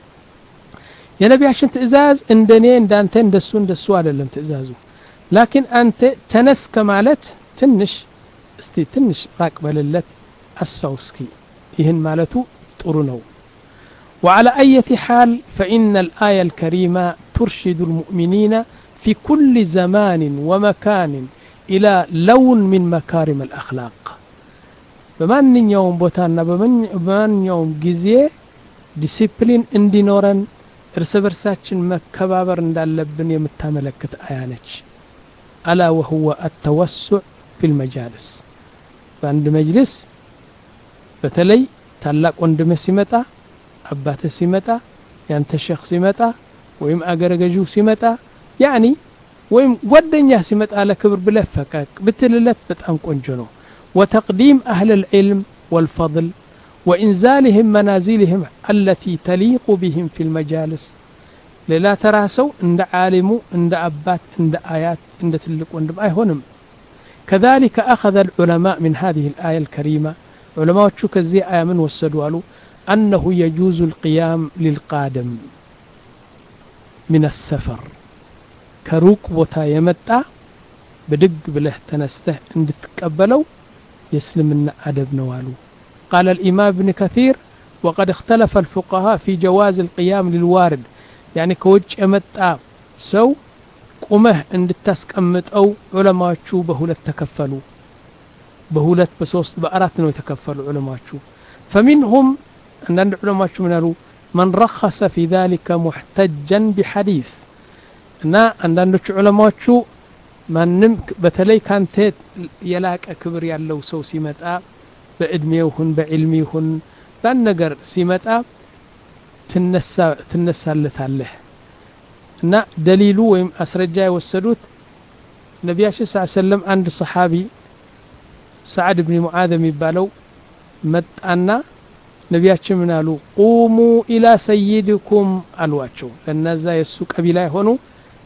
يا نبي عشان تئزاز اندني اندانتين اندسو اندسو على اللي تئزازو لكن أنت تنس كمالت تنش استي تنش راكبة للت أسفوسكي يهن مالتو تقرنو وعلى أي حال فإن الآية الكريمة ترشد المؤمنين في كل زمان ومكان إلى لون من مكارم الأخلاق بمن يوم بوتانا بمن يوم جزية ديسيبلين اندينورن ارسبرساتشن مكبابر እንዳለብን የምታመለክት አያነች ألا وهو التوسع في المجالس በአንድ መጅልስ በተለይ ታላቅ ወንድም ሲመጣ አባተ ሲመጣ ያንተ ሼኽ ሲመጣ ወይም አገረገጂው ሲመጣ ያኒ ወይም ጓደኛ ሲመጣ ለክብር ብለህ ፈቀቅ ብትልለት በጣም ቆንጆ ነው وتقديم أهل العلم والفضل وإنزالهم منازلهم التي تليق بهم في المجالس لا تراسوا عند عالمو عند أبات عند آيات عند تلك وندم أي هنم كذلك أخذ العلماء من هذه الآية الكريمة علماء تشوك زي آية من وسدوالو أنه يجوز القيام للقادم من السفر كروك بوتا يمتع بدق بله تنسته عند تقبلوا يسلمنا أدب نوالو قال الإمام ابن كثير وقد اختلف الفقهاء في جواز القيام للوارد يعني كوج أمتع سو قمه عند التسك أمت أو علماء شو بهولة تكفلوا بهولة بسوست بأراتنا يتكفلوا علماء شو فمنهم أن العلماء شو منالو من رخص في ذلك محتجا بحديث نا أن العلماء شو من نمك بتلي كانت يلاك أكبر يالله سو سيمتع بإدميوهن بعلميهن بأنجر سيمتع تنسى تنسى لتعله نا دليله ويم أسرجاء والسدوت النبي صلى الله عليه وسلم عند صحابي سعد بن معاذ يبالو مت أنا نبياتش منالو قوموا إلى سيدكم الواتشو لأن ذا يسوق أبيلا هونو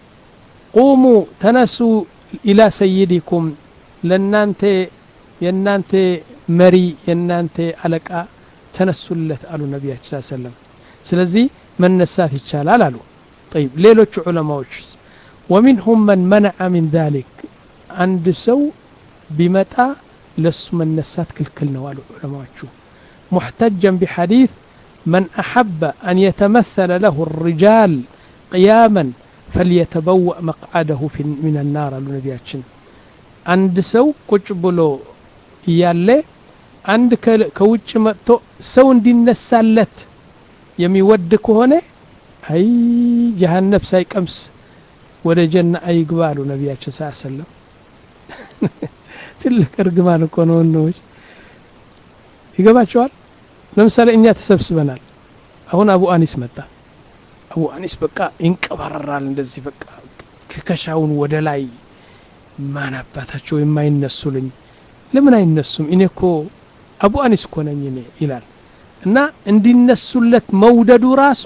قوموا تنسوا إلى سيدكم لأن أنت ينانت مري ينانت علىك تنسلت قالوا النبي صلى الله عليه وسلم سلازي من نسات يتشالال قالوا طيب ليلوች علماء ومنهم من منع من ذلك عند سو بمتى لس من نسات كلكل ነው قالوا علماء محتجا بحديث من أحب أن يتمثل له الرجال قياما فليتبوأ مقعده في من النار قالوا نبياتችን عند سو ቁጭ ብሎ ያለ አንድ ከውጭ መጥቶ ሰው እንዲነሳለት የሚወድ ከሆነ አይ ጀሃነም ሳይቀምስ ወደ ጀና አይግባሉ ነብያችን ሰለላሁ ዐለይሂ ወሰለም ትልቅ እርግማን እኮ ነው ነው ይገባቸዋል ለምሳሌ እኛ ተሰብስበናል አሁን አቡ አኒስ መጣ አቡ አኒስ በቃ ይንቀባረራል እንደዚህ በቃ ከከሻውን ወደ ላይ ማን አባታቸው የማይነሱልኝ ለምን አይነሱም እኔ እኮ አቡ አኒስ እኮ ነኝ እኔ ይላል እና እንዲነሱለት መውደዱ ራሱ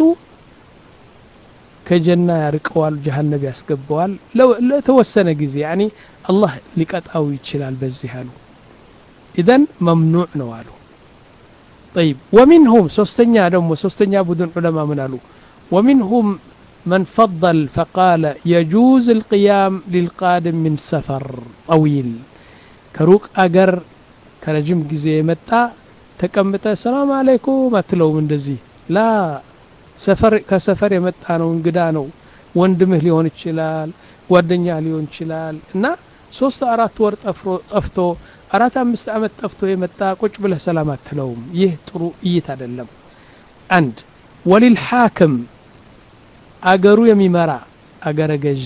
ከጀና ያርቀዋል ጀሃነም ያስገባዋል ለተወሰነ ጊዜ يعني الله ሊቀጣው ይችላል በዚህ አሉ اذا ممنوع ነው አሉ طيب ومنهم ሶስተኛ ደግሞ ሶስተኛ ቡድን ዑለማ ምን አሉ ومنهم من فضل فقال يجوز القيام للقادم من سفر طويل كروك أجر كرجم جزء متى تكملت السلام عليكم أتلو من دزي لا سفر كسفر يمتى أنا ونقدانو وندمه ليون الشلال ودنيا ليون الشلال نا سوست أرات ورد أفرو أفتو أرات أمست أمت أفتو يمتى كوش بله سلامات تلوم يهترو يتعلم عند وللحاكم አገሩ የሚመራ አገረ ገዢ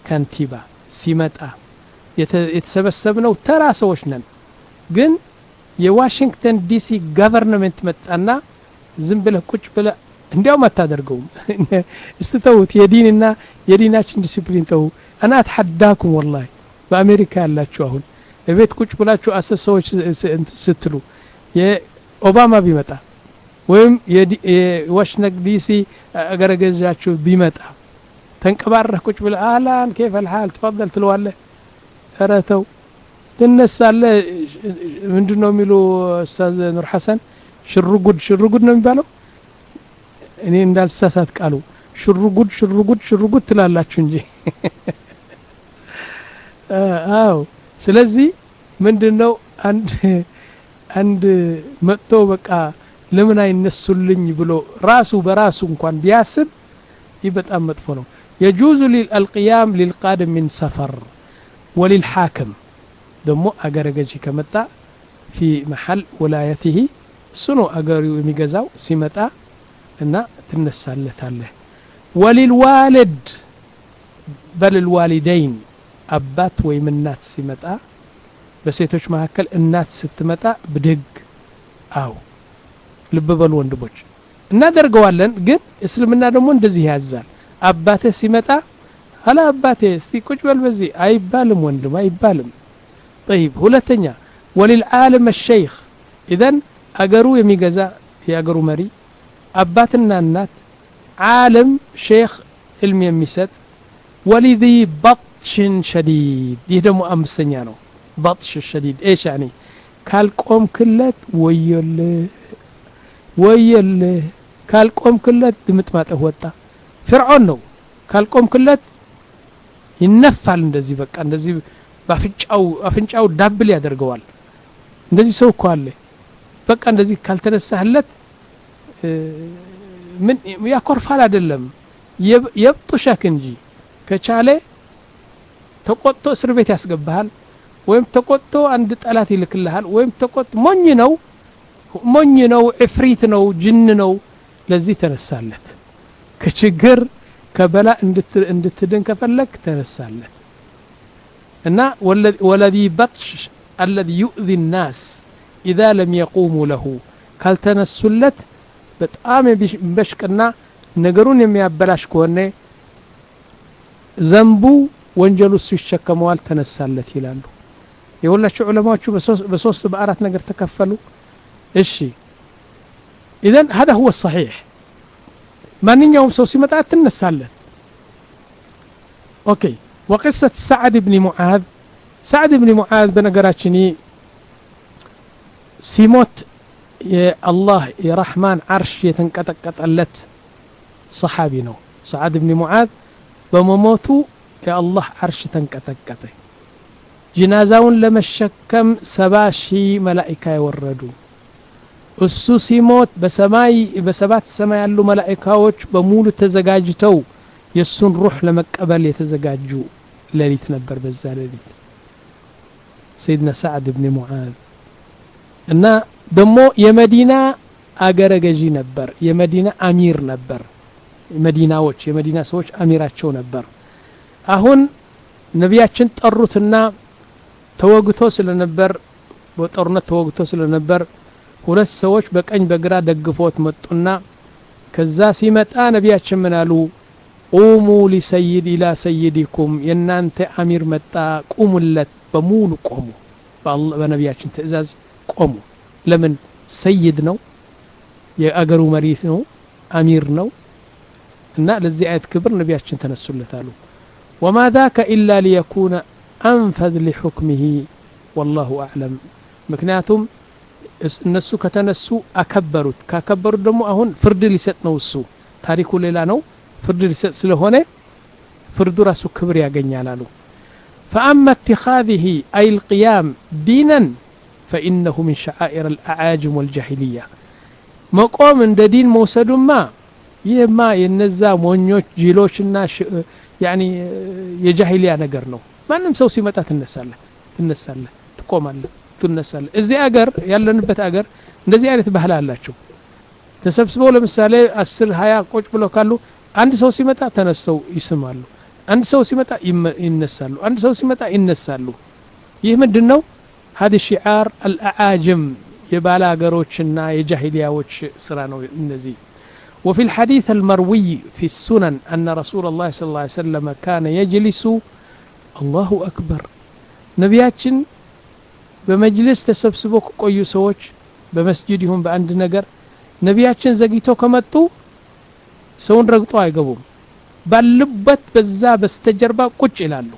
ከንቲባ ሲመጣ የተሰበሰብነው ተራ ሰዎች ነን ግን የዋሽንግተን ዲሲ ገቨርንመንት መጣና ዝም ብለህ ቁጭ ብለህ እንዲያው ማታደርገውም استتوت የዲንና የዲናችን ዲሲፕሊን ተው انا اتحداكم والله በአሜሪካ ያላችሁ አሁን እቤት ቁጭ ብላችሁ አስር ሰዎች ስትሉ የኦባማ ቢመጣ ወይም የዋሽንግተን ዲሲ አገረገጃችሁ ቢመጣ ተንቀባረህ ቁጭ ብለህ አላን كيف الحال تفضل ትለዋለህ ተረተው ትነሳለህ ምንድነው የሚሉ ኡስታዝ ኑር ሐሰን ሽሩጉድ ሽሩጉድ ነው የሚባለው እኔ እንዳልሳሳት ቃሉ ሽሩጉድ ሽሩጉድ ሽሩጉድ ትላላችሁ እንጂ አዎ ስለዚህ ምንድነው አንድ አንድ መጥቶ በቃ ለምን አይነሱልኝ ብሎ ራሱ በራሱ እንኳን ቢያስብ ይበጣም መጥፎ ነው يجوز للقيام للقادم من سفر وللحاكم دمو اغرغجي كمتا في محل ولايته سنو اغريو يميغزاو سيمتا እና ትነሳለታለህ وللوالد بل الوالدين አባት ወይ እናት ሲመጣ በሴቶች መካከል እናት ስትመጣ ብድግ አው ልብ በሉ ወንድሞች እናደርገዋለን ግን እስልምና ደግሞ እንደዚህ ያዛል አባቴ ሲመጣ አላ አባቴ እስቲ ቁጭ በል በዚህ አይባልም ወንድም አይባልም طيب ሁለተኛ وللعالم الشيخ اذا አገሩ የሚገዛ ያገሩ መሪ አባትና እናት ዓለም ሼክ علم የሚሰጥ ولذي بطش شديد ይህ ደግሞ አምስተኛ ነው بطش شديد ايش يعني ካልቆም ክለት ወየለ ወየለ ካልቆም ክለት ድምጥማጠህ ወጣ ፍርዖን ነው ካልቆም ክለት ይነፋል እንደዚህ በቃ እንደዚህ ባፍንጫው አፍንጫው ዳብል ያደርገዋል እንደዚህ ሰው እኮ አለ በቃ እንደዚህ ካልተነሳህለት ምን ያኮርፋል አይደለም የብጡሻክ እንጂ ከቻለ ተቆጥቶ እስር ቤት ያስገባሃል ወይም ተቆጥቶ አንድ ጠላት ይልክልሃል ወይም ተቆጥ ሞኝ ነው ሞኝ ነው እፍሪት ነው ጅን ነው ለዚህ ተነሳለት ከችግር ከበላ እንድትድን ከፈለክ ተነሳለት እና ወለዲ በጥሽ الذي يؤذي الناس اذا لم يقوموا له ካልተነሱለት በጣም በሽቅና ነገሩን የሚያበላሽ ከሆነ ዘንቡ ወንጀሉ ሲሸከመዋል ተነሳለት ይላሉ የሁላችሁ ዑለማዎቹ በሶስት በአራት ነገር ተከፈሉ እሺ اذا هذا هو الصحيح ማንኛውም ሰው ሲመጣ ተነሳለት ኦኬ وقصه سعد بن معاذ سعد بن معاذ በነገራችን ሲሞት የአላህ የረህማን አርሽ የተንቀጠቀጠለት ሰሃቢ ነው سعد بن معاذ በመሞቱ የአላህ አርሽ ተንቀጠቀጠ ጅናዛውን ለመሸከም ሰባ ሺህ መላእክት ይወረዱ እሱ ሲሞት በሰማይ በሰባት ሰማይ ያሉ መላእክቶች በሙሉ ተዘጋጅተው የሱን ሩህ ለመቀበል የተዘጋጁ ሌሊት ነበር በዛ ሌሊት سيدنا سعد بن معاذ እና ደሞ የመዲና አገረ ገዢ ነበር የመዲና አሚር ነበር መዲናዎች የመዲና ሰዎች አሚራቸው ነበር አሁን ነብያችን ጠሩትና ተወግቶ ስለነበር በጦርነት ተወግቶ ስለነበር ሁለት ሰዎች በቀኝ በግራ ደግፎት መጡና ከዛ ሲመጣ ነብያችን ምናሉ قوموا لسيد الى سيدكم የናንተ አሚር መጣ ቁሙለት በሙሉ ቆሙ በአላህ በነብያችን ትእዛዝ ቆሙ ለምን ሰይድ ነው የአገሩ መሪ ነው አሚር ነው እና ለዚህ አይት ክብር ነብያችን ተነሱለታሉ وما ذاك الا ليكون انفذ لحكمه والله اعلم ምክንያቱም እነሱ ከተነሱ አከበሩት ካከበሩት ደግሞ አሁን ፍርድ ሊሰጥ ነው እሱ ታሪኩ ሌላ ነው ፍርድ ሊሰጥ ስለሆነ ፍርዱ ራሱ ክብር ያገኛል አሉ فاما اتخاذه اي القيام دينا فانه من شعائر الاعاجم والجاهليه مقام እንደ ዲን መውሰዱማ ይሄማ የነዛ ሞኞች ጂሎችና يعني የጃሂሊያ ነገር ነው ማንንም ሰው ሲመጣ ተነሳለ ተነሳለ ተቆማለ ተነሳለ እዚህ አገር ያለንበት አገር እንደዚህ አይነት ባህል አላቸው ተሰብስበው ለምሳሌ አስር ሃያ ቁጭ ብለው ካሉ አንድ ሰው ሲመጣ ተነስተው ይስማሉ አንድ ሰው ሲመጣ ይነሳሉ አንድ ሰው ሲመጣ ይነሳሉ ይህ ምንድነው هذا شعار الاعاجم የባላገሮችና የጃሂሊያዎች ስራ ነው እነዚህ وفي الحديث المروي في السنن أن رسول الله صلى الله عليه وسلم كان يجلس الله أكبر نبياتشن بمجلس تسبسبو ቆዩ ሰዎች በመስጂድ ይሁን በአንድ ነገር ነቢያችን ዘግይተው ከመጡ ሰውን ረግጠው አይገቡም ባልበት በዛ በስተጀርባ ቁጭ ይላሉ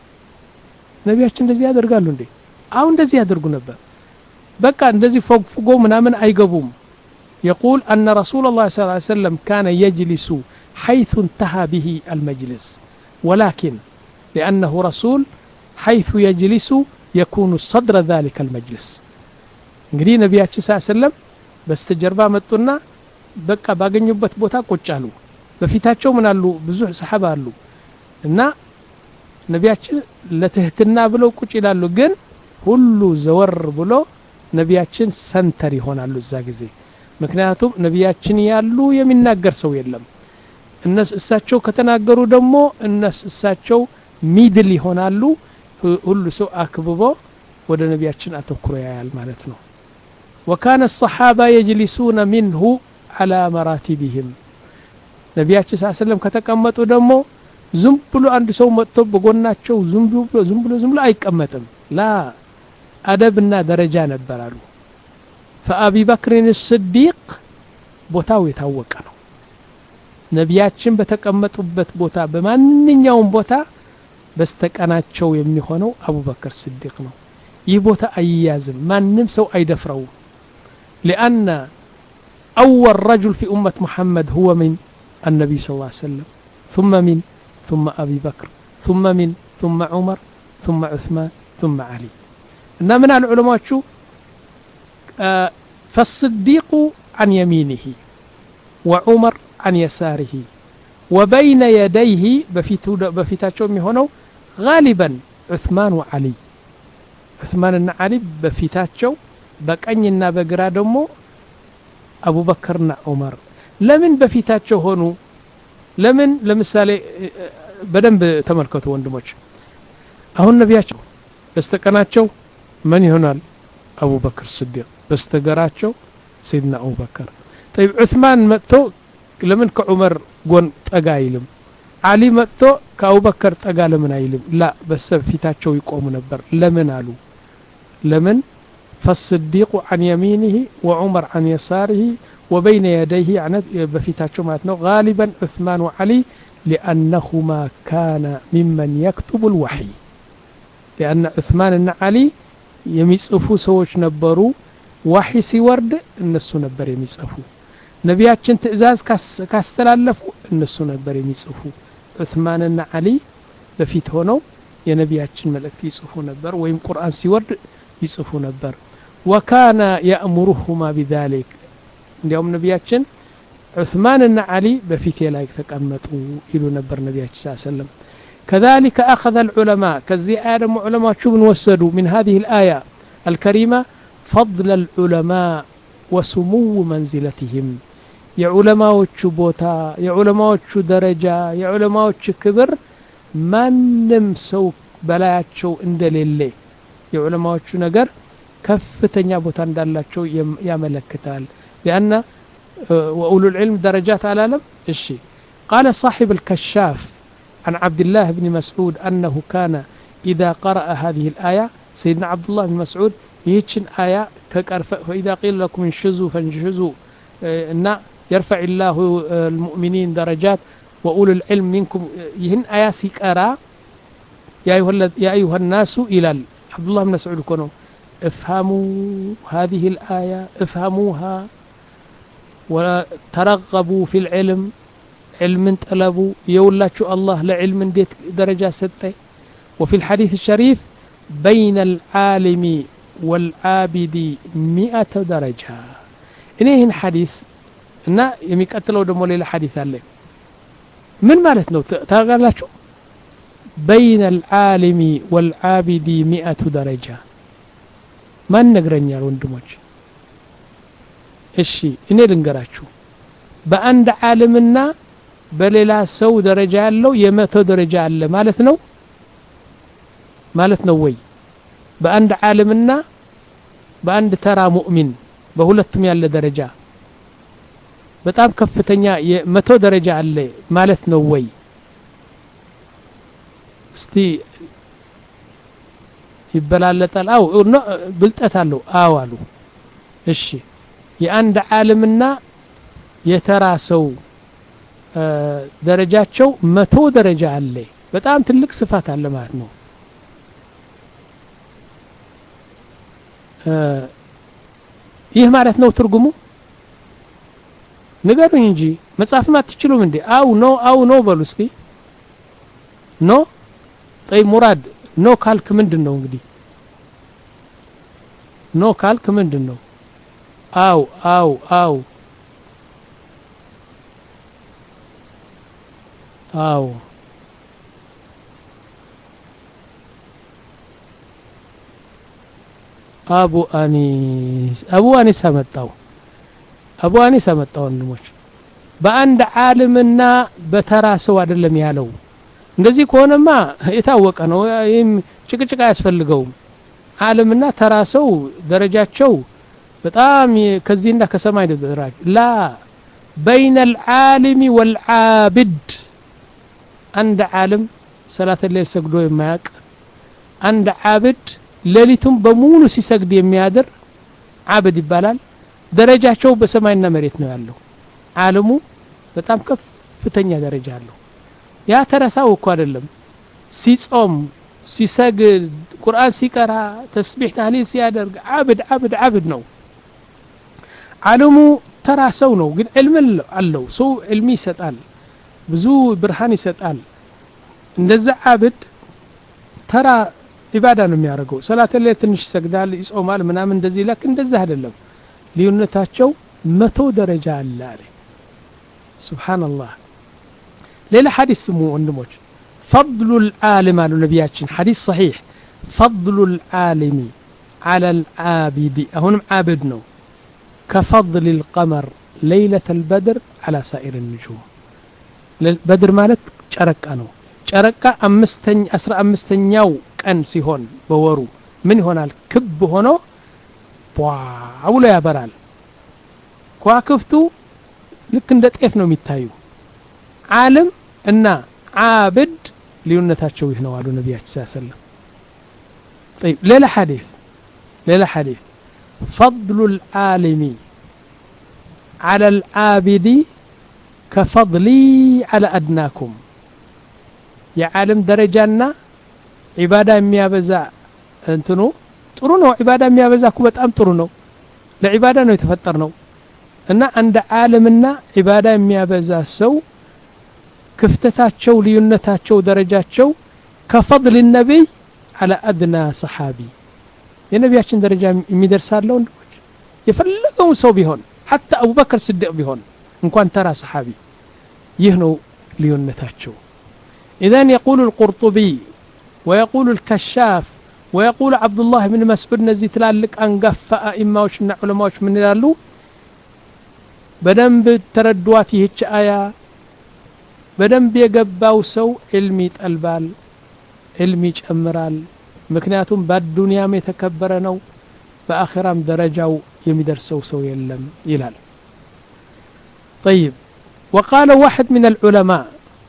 ነቢያችን እንደዚህ ያደርጋሉ እንዴ አሁን እንደዚህ ያደርጉ ነበር በቃ እንደዚህ ፎግፎጎ ምናምን አይገቡም يقول أن رسول الله صلى الله عليه وسلم كان يجلس حيث انتهى به المجلس ولكن لأنه رسول حيث يجلس يكون صدر ذلك المجلس እንግዲህ ነቢያችን ሰለላሁ ዐለይሂ ወሰለም በስተጀርባ መጡና በቃ ባገኙበት ቦታ ቁጭ አሉ በፊታቸው ምን አሉ ብዙ ሰሃባ አሉ እና ነቢያችን ለትህትና ብለው ቁጭ ይላሉ ግን ሁሉ ዘወር ብሎ ነቢያችን ሰንተር ይሆናሉ እዛ ጊዜ ምክንያቱም ነቢያችን ያሉ የሚናገር ሰው የለም እነሱ እሳቸው ከተናገሩ ደግሞ እነሱ እሳቸው ሚድል ይሆናሉ ሁሉ ሰው አክብቦ ወደ ነቢያችን አተኩሮ ያያል ማለት ነው وكان الصحابة يجلسون منه على مراتبهم ነቢያችን ሰለላሁ ዐለይሂ ወሰለም ከተቀመጡ ደግሞ ዝም ብሎ አንድ ሰው መጥቶ በጎናቸው ዝም ብሎ ዝም ብሎ ዝም ብሎ አይቀመጥም ላ አደብና ደረጃ ነበራሉ فأبي بكر الصديق ቦታው የታወቀ ነው ነቢያችን በተቀመጡበት ቦታ በማንኛውም ቦታ በስተቀናቸው የሚሆነው አቡበክር ስዲቅ ነው ይህ ቦታ አይያዝም ማንንም ሰው አይደፍረው لأن أول رجل في أمة محمد هو من النبي صلى الله عليه وسلم ثم من ثم أبي بكر ثم من ثم عمر ثم عثمان ثم علي إن من العلماء شو آه فالصديق عن يمينه وعمر عن يساره وبين يديه بفتاتهم هنا غالبا عثمان وعلي عثمان وعلي بفتاتهم بقنينا بغرا دمو أبو بكر وعمر لمن بفتاتهم هنا لمن لمثال بدنب تملكتوا وندموش አሁን ነቢያቸው በስተቀናቸው من ይሆናል أبو بكر الصديق بستقراቸው سيدنا أبو بكر طيب عثمان متو لمن كعمر قون تقايلم علي متو كأبو بكر تقال من عيلم لا بس فيتاتشو يقوم نبر لمن قالوا لمن فالصديق عن يمينه وعمر عن يساره وبين يديه عن بفيتاتشو ماتنو غالبا عثمان وعلي لأنهما كان ممن يكتب الوحي لأن عثمان وعلي يميصفو سوچ ነበሩ وحي ሲወርድ እነሱ ነበር የሚጽፉ ነቢያችን ትእዛዝ ካስተላለፉ እነሱ ነበር የሚጽፉ ዑስማንና አሊ በፊት ሆነው የነቢያችን መልእክት ይጽፉ ነበር ወይም ቁርአን ሲወርድ ይጽፉ ነበር وكان يأمرهما بذلك እንዲያውም ነቢያችን ዑስማንና አሊ በፊት ላይ ተቀመጡ ይሉ ነበር ነቢያችን ሰለላሁ ዐለይሂ ወሰለም كذلك أخذ العلماء كذي آدم علماء شو بنوسدوا من هذه الآية الكريمة فضل العلماء وسمو منزلتهم يا علماء وشبوتا يا علماء وشو درجة يا علماء وشو كبر من نمسو بلاياتشو اندليلي يا علماء وشو نقر كفتنيا بوتان دالاتشو يا ملكتال لأن وأولو العلم درجات على العالم الشيء قال صاحب الكشاف عن عبد الله بن مسعود أنه كان إذا قرأ هذه الآية سيدنا عبد الله بن مسعود يهتشن آية فإذا قيل لكم انشزوا فانشزوا إن يرفع الله المؤمنين درجات وأولو العلم منكم يهن آية سيكارا يا أيها, يا أيها الناس إلى عبد الله بن مسعود كنوا افهموا هذه الآية افهموها وترغبوا في العلم علم طلبوا يولاتشو الله لعلم ديت درجة ستة وفي الحديث الشريف بين العالم والعابد مئة درجة إنهن حديث إن يميقتلوا دمو ليلة حديث عليه من مالتنا تغلاتشو بين العالم والعابد مئة درجة ما نقرن يا وندموج الشي إنه لنقراتشو بأند عالمنا በሌላ ሰው ደረጃ ያለው የመቶ ደረጃ አለ ማለት ነው ማለት ነው ወይ በአንድ ዓለምና በአንድ ተራ ሙእሚን በሁለቱም ያለ ደረጃ በጣም ከፍተኛ የመቶ ደረጃ አለ ማለት ነው ወይ እስቲ ይበላለጣል አው ብልጠት አለው አው አሉ እሺ የአንድ ዓለምና የተራሰው ደረጃቸው መቶ ደረጃ አለ በጣም ትልቅ ስፋት አለ ማለት ነው ይህ ማለት ነው ትርጉሙ ንገሩኝ እንጂ መጻፍም አትችሉም እንዴ አው ኖ አው ኖ በሉ እስቲ ኖ طيب ሙራድ ኖ ካልክ ምንድነው እንግዲህ ኖ ካልክ ምንድነው አው አው አው አው አቡ አኒስ አቡ አኒስ አመጣው አቡ አኒስ አመጣው ወንድሞች በአንድ ዓለምና በተራሰው አይደለም ያለው እንደዚህ ከሆነማ የታወቀ ነው ይሄም ጭቅጭቅ አያስፈልገውም ዓለምና ተራሰው ደረጃቸው በጣም ከዚህና ከሰማይ ደረጃ ላ بين العالم والعابد عند عالم صلاه الليل سجدو يماق عند عابد ሌሊቱም በሙሉ ሲሰግድ የሚያድር ዓብድ ይባላል ደረጃቸው በሰማይና መሬት ነው ያለው ዓለሙ በጣም ከፍተኛ ደረጃ አለው ያ ተረሳው እኮ አይደለም ሲጾም ሲሰግድ ቁርአን ሲቀራ ተስቢህ ተህሊል ሲያደርግ ዓብድ ዓብድ ዓብድ ነው ዓለሙ ተራሰው ነው ግን ዕልም አለው ሰው ዕልም ይሰጣል ብዙ ብርሃን ይሰጣል እንደዛ ዓብድ ተራ ኢባዳ ነው የሚያደርገው ሰላት ላይ ትንሽ ይሰግዳል ይጾማል ምናምን እንደዚህ ለክ እንደዛ አይደለም ልዩነታቸው መቶ ደረጃ አለ አለ ሱብሃንአላህ ሌላ ሐዲስ ስሙ ወንድሞች فضل العالم على ነብያችን ሐዲስ صحيح فضل العالم على العابد አሁንም ዓብድ ነው كفضل القمر ليلة البدر على سائر النجوم بدر ማለት ጨረቃ ነው ጨረቃ አምስተኛ አስራ አምስተኛው ቀን ሲሆን በወሩ ምን ይሆናል ክብ ሆኖ ዋው ብሎ ያበራል ኳክፍቱ ልክ እንደ ጤፍ ነው የሚታዩ ዓለም እና ዓብድ ልዩነታቸው ይህ ነው አሉ ነብያችን ሰለላሁ ዐለይሂ ወሰለም طيب ሌላ ሐዲስ ሌላ ሐዲስ فضل العالم على العابد كفضلي على أدناكم يا عالم درجانا عبادة የሚያበዛ እንትኑ ጥሩ ነው عبادة የሚያበዛ እኮ በጣም ጥሩ ነው ለعبادة ነው የተፈጠርነው እና አንድ ዓለምና عبادة የሚያበዛ ሰው ክፍተታቸው ልዩነታቸው ደረጃቸው كفضل النبي على أدنى صحابي የነብያችን ደረጃ የሚደርሳለው እንደሆነ የፈለገው ሰው ቢሆን حتى أبو بكر الصديق ቢሆን እንኳን ተራ صحابي ይህ ነው ልዩነታቸው إذن يقول القرطبي ويقول الكشاف ويقول عبد الله بن مسعود نزي تلالك أنقف أئماوشنا علماوش من يلالو بدنب تردواتي هيتش آية بدنب يقباو سو علمي تقلبال علمي جأمرال مكنياتهم بالدنيا ميتكبرنو بآخرام درجاو يمدرسو سو يلم يلال طيب وقال واحد من العلماء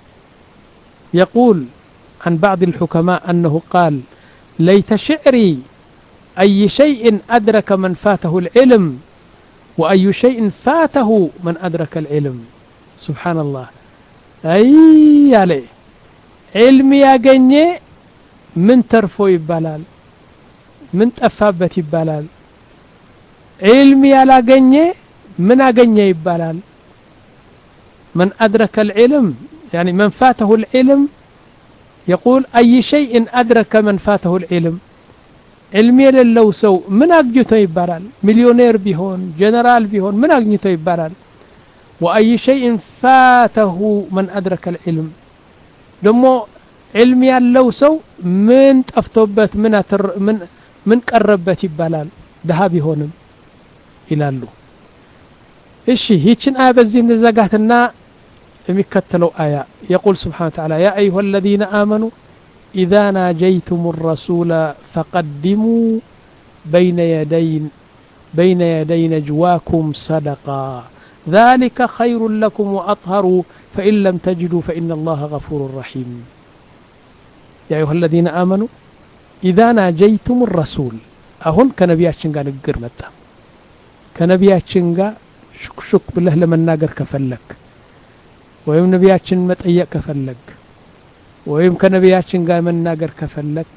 يقول عن بعض الحكماء أنه قال ليت شعري أي شيء أدرك من فاته العلم وأي شيء فاته من أدرك العلم سبحان الله أي علي علمي أغني من ترفو يبالال من تفابت يبالال علمي أغني من أغني يبالال من أدرك العلم يعني من فاته العلم يقول أي شيء أدرك من فاته العلم علمي للو سو من أجنته يبالال مليونير بيهون جنرال بيهون من أجنته يبالال وأي شيء فاته من أدرك العلم دمو علمي للو سو من تفتوبت من أتر من من قربت يبالال ده بيهونم إلى له إيشي هيتشن آية بزين نزاقاتنا يمكتلوا آية يقول سبحانه وتعالى يا أيها الذين آمنوا إذا ناجيتم الرسول فقدموا بين يدين بين يدي نجواكم صدقا ذلك خير لكم وأطهر فإن لم تجدوا فإن الله غفور رحيم يا أيها الذين آمنوا إذا ناجيتم الرسول أهون كنبياتشن قال نقر متى كنبياتشن قال شك شك بالله لمن ناقر كفلك ويم نبياتشن متأيق كفلك ويم كنبياتشن قال من ناقر كفلك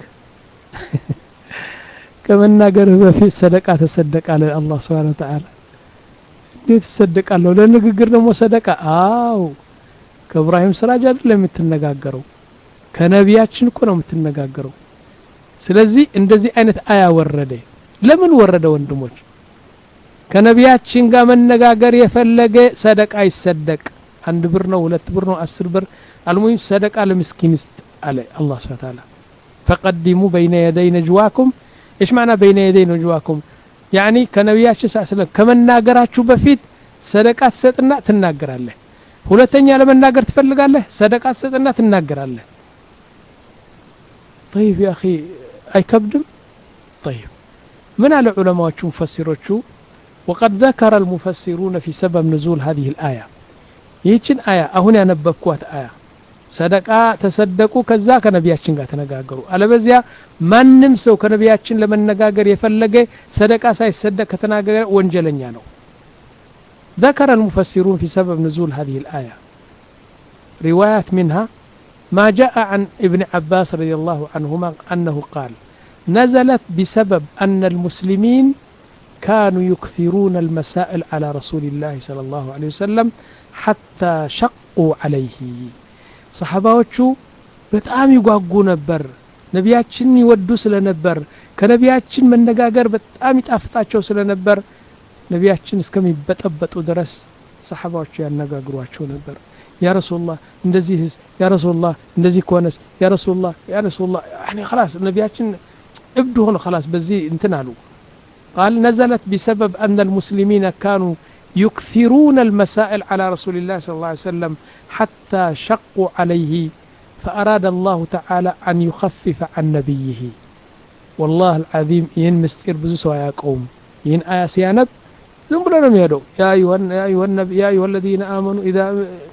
كمن ناقر هو في الصدقة تصدق على الله سبحانه وتعالى ديت تصدق الله لأنه نقر نمو صدقة آو كإبراهيم سراج አይደለም የምትነጋገረው ከነቢያችን እኮ ነው የምትነጋገረው ስለዚህ እንደዚህ አይነት አያ ወረደ ለምን ወረደ ወንድሞች ከነቢያችን ጋር መነጋገር የፈለገ ሰደቃ ይሰደቅ አንድ ብር ነው ሁለት ብር ነው አስር ብር አልሙሂም ሰደቃ ለምስኪን አለ አላህ Subhanahu Wa Ta'ala فقدموا بين يدي نجواكم ايش معنى بين يدي نجواكم يعني ከነቢያችን ሰለላሁ ከመናገራችሁ በፊት ሰደቃ ትሰጥና ትናገራለህ ሁለተኛ ለመናገር ትፈልጋለህ ሰደቃ ትሰጥና ትናገራለህ طيب يا اخي አይከብድም طيب من على علماء مفسروቹ وقد ذكر المفسرون في سبب نزول هذه الآية ይህችን አያ አሁን ያነበብኳት አያ ሰደቃ ተሰደቁ ከዛ ከነቢያችን ጋር ተነጋገሩ አለበዚያ ማንንም ሰው ከነቢያችን ለመነጋገር የፈለገ ሰደቃ ሳይሰደቅ ከተናገረ ወንጀለኛ ነው ذكر المفسرون في سبب نزول هذه الآية روايات منها ما جاء عن ابن عباس رضي الله عنهما أنه قال نزلت بسبب أن المسلمين كانوا يكثرون المسائل على رسول الله صلى الله عليه وسلم حتى شقوا عليه صحابዎቹ በጣም ይጓጉ ነበር ነቢያችን ይወዱ ስለነበር ከነቢያችን መነጋገር በጣም ይጣፍጣቸው ስለነበር ነቢያችን እስከሚበጠበጡ ድረስ صحابዎቹ ያነጋግሯቸው ነበር يا رسول الله እንደዚህ يا رسول الله እንደዚህ ኮነስ يا رسول الله يا رسول الله يعني خلاص ነቢያችን ابد ሆነ خلاص በዚህ እንትን አሉ قال نزلت بسبب أن المسلمين كانوا يكثرون المسائل على رسول الله صلى الله عليه وسلم حتى شقوا عليه فأراد الله تعالى أن يخفف عن نبيه والله العظيم ين مستير بزو سوا يقوم ين آية سيانب ثم بلنم يدو يا أيها, يا أيها النبي يا أيها الذين آمنوا إذا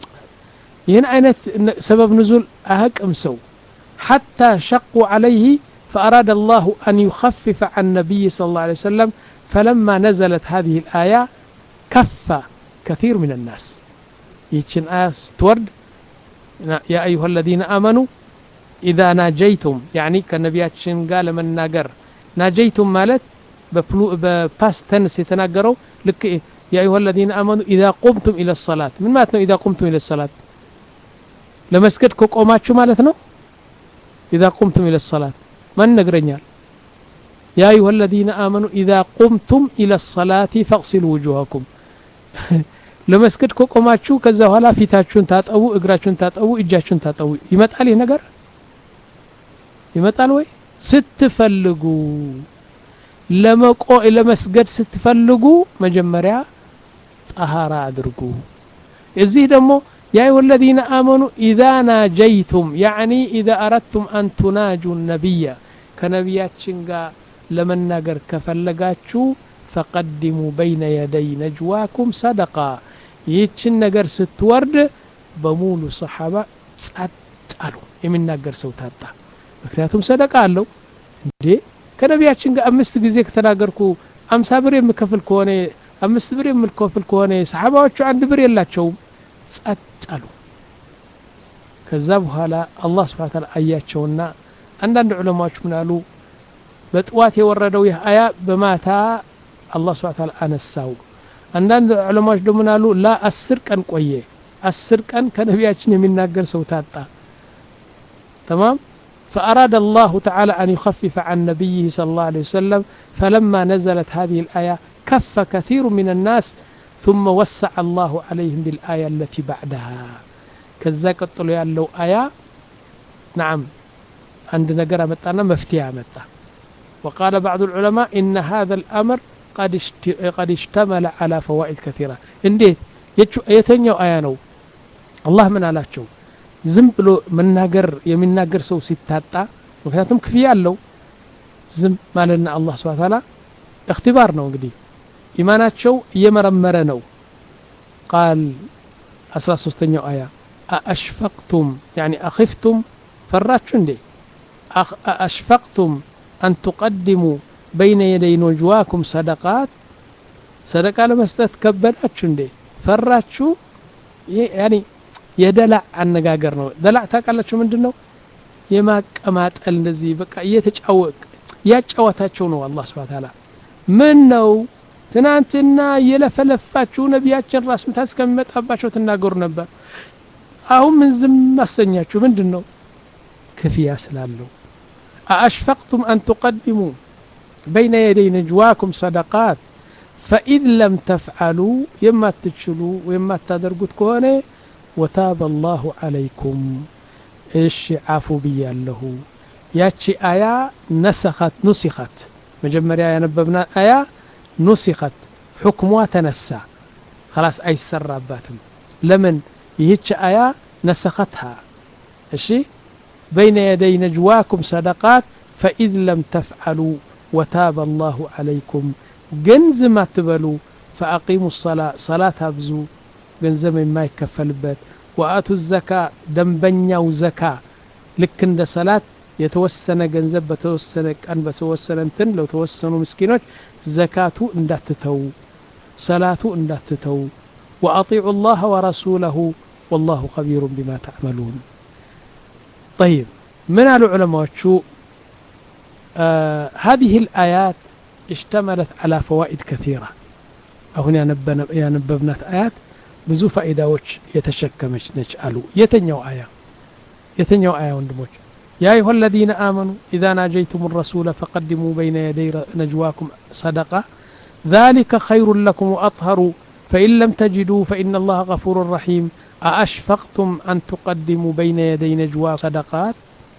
ين أينت سبب نزول أهك أمسو حتى شقوا عليه فأراد الله أن يخفف عن النبي صلى الله عليه وسلم فلما نزلت هذه الآية كف كثير من الناس يتشن آية تورد يا أيها الذين آمنوا إذا ناجيتم يعني كالنبياتشن قال من ناقر ناجيتم مالت بباست تنس يتناقروا لك يا أيها الذين آمنوا إذا قمتم إلى الصلاة من ماتنا إذا قمتم إلى الصلاة لما سكتكو قوماتشو مالتنا إذا قمتم إلى الصلاة من نقرنيال يا أيها الذين آمنوا إذا قمتم إلى الصلاة فاغسلوا وجوهكم لما سكتكو قوماتشو كذا ولا فيتاتشون تاتأو إقراتشون تاتأو إجاتشون تاتأو يمتعلي نقر يمتعلوي ستفلقوا لما قو لما سجد ستفلقوا مجمريا طهارة أدركوا إزيه دمو يا أيها الذين آمنوا إذا ناجيتم يعني إذا أردتم أن تناجوا النبي كنبيات شنقا لمن ناقر كفلقاتشو فقدموا بين يدي نجواكم صدقا يتشن ناقر ستورد بمولو صحابة سأتالو يمن ناقر سوتاتا مكنياتهم صدقا قالوا دي كنبيات شنقا أمست قزيك تناقركو أمسا بري مكفل كوني أمست بري مكفل كوني صحابة واتشو عند بري اللاتشو سأتالو كذبها لا الله سبحانه وتعالى أياتشونا عندنا علماء منالو بتوات يوردوا يه آية بماتا الله سبحانه وتعالى أنساو عندنا علماء منالو لا أسر كان قويه أسر كان كان بيأتشني من ناقر سوتاتا تمام فأراد الله تعالى أن يخفف عن نبيه صلى الله عليه وسلم فلما نزلت هذه الآية كف كثير من الناس ثم وسع الله عليهم بالآية التي بعدها كذا قطلوا يالله آية نعم عندنا قرأ متانا مفتيها متا وقال بعض العلماء إن هذا الأمر قد قد اشتمل على فوائد كثيرة انديت يتنيو آيانو الله من على شو زمبلو من ناقر يمن ناقر سو ستاتا وكانتم كفية له زم مالنا الله سبحانه وتعالى اختبارنا وقدي ኢማናቸው እየመረመረ ነው قال አስራ ሶስተኛው አያ أأشفقتم يعني أخفتم ፈራችሁ እንዴ أأشفقتم أن تقدموا بين يدي نجواكم صدقات صدقة ለመስጠት ከበዳችሁ እንዴ ፈራችሁ يعني የደላዕ አነጋገር ነው ደላዕ ታውቃላችሁ ምንድነው የማቀማጠል እንደዚህ በቃ እየተጫወቅ ያጫወታቸው ነው አላህ Subhanahu Ta'ala ምን ነው ትናንትና የለፈለፋችሁ ነቢያችን ራስ ምታት እስከሚመጣባቸው ተናገሩ ነበር አሁን ምን ዝም ማሰኛችሁ ምንድነው ክፍያ ስላለው أأشفقتم أن تقدموا بين يدي نجواكم صدقات فإذ لم تفعلوا يما تشلوا ويما تدرجوا كونه وتاب الله عليكم إيش عفو بيالله ياتشي آية نسخت نسخت مجمّر آية نببنا آية نسخت حكمها تنسى خلاص أي سراباتهم لمن يهتش آية نسختها إيشي بين يدي نجواكم صدقات فإذ لم تفعلوا وتاب الله عليكم جنز ما تبلوا فأقيموا الصلاة صلاة هبزوا جنزم ما يكفل بات وآتوا الزكاة دنبنيا وزكاة لكن ده صلاة يتوسن جنزب بتوسن كان بتوسن انتن لو توسنوا مسكينات زكاة اندتتو صلاة اندتتو وأطيعوا الله ورسوله والله خبير بما تعملون طيب من العلماء شو آه هذه الآيات اشتملت على فوائد كثيرة هنا نبنا يا نببنات آيات ብዙ ፋይዳዎች የተሸከመች ነች አሉ የተኛው አያ የተኛው አያ ወንድሞች يا أيها الذين آمنوا إذا ناجيتم الرسول فقدموا بين يدي نجواكم صدقة ذلك خير لكم وأطهر فإن لم تجدوا فإن الله غفور رحيم أأشفقتم أن تقدموا بين يدي نجواكم صدقات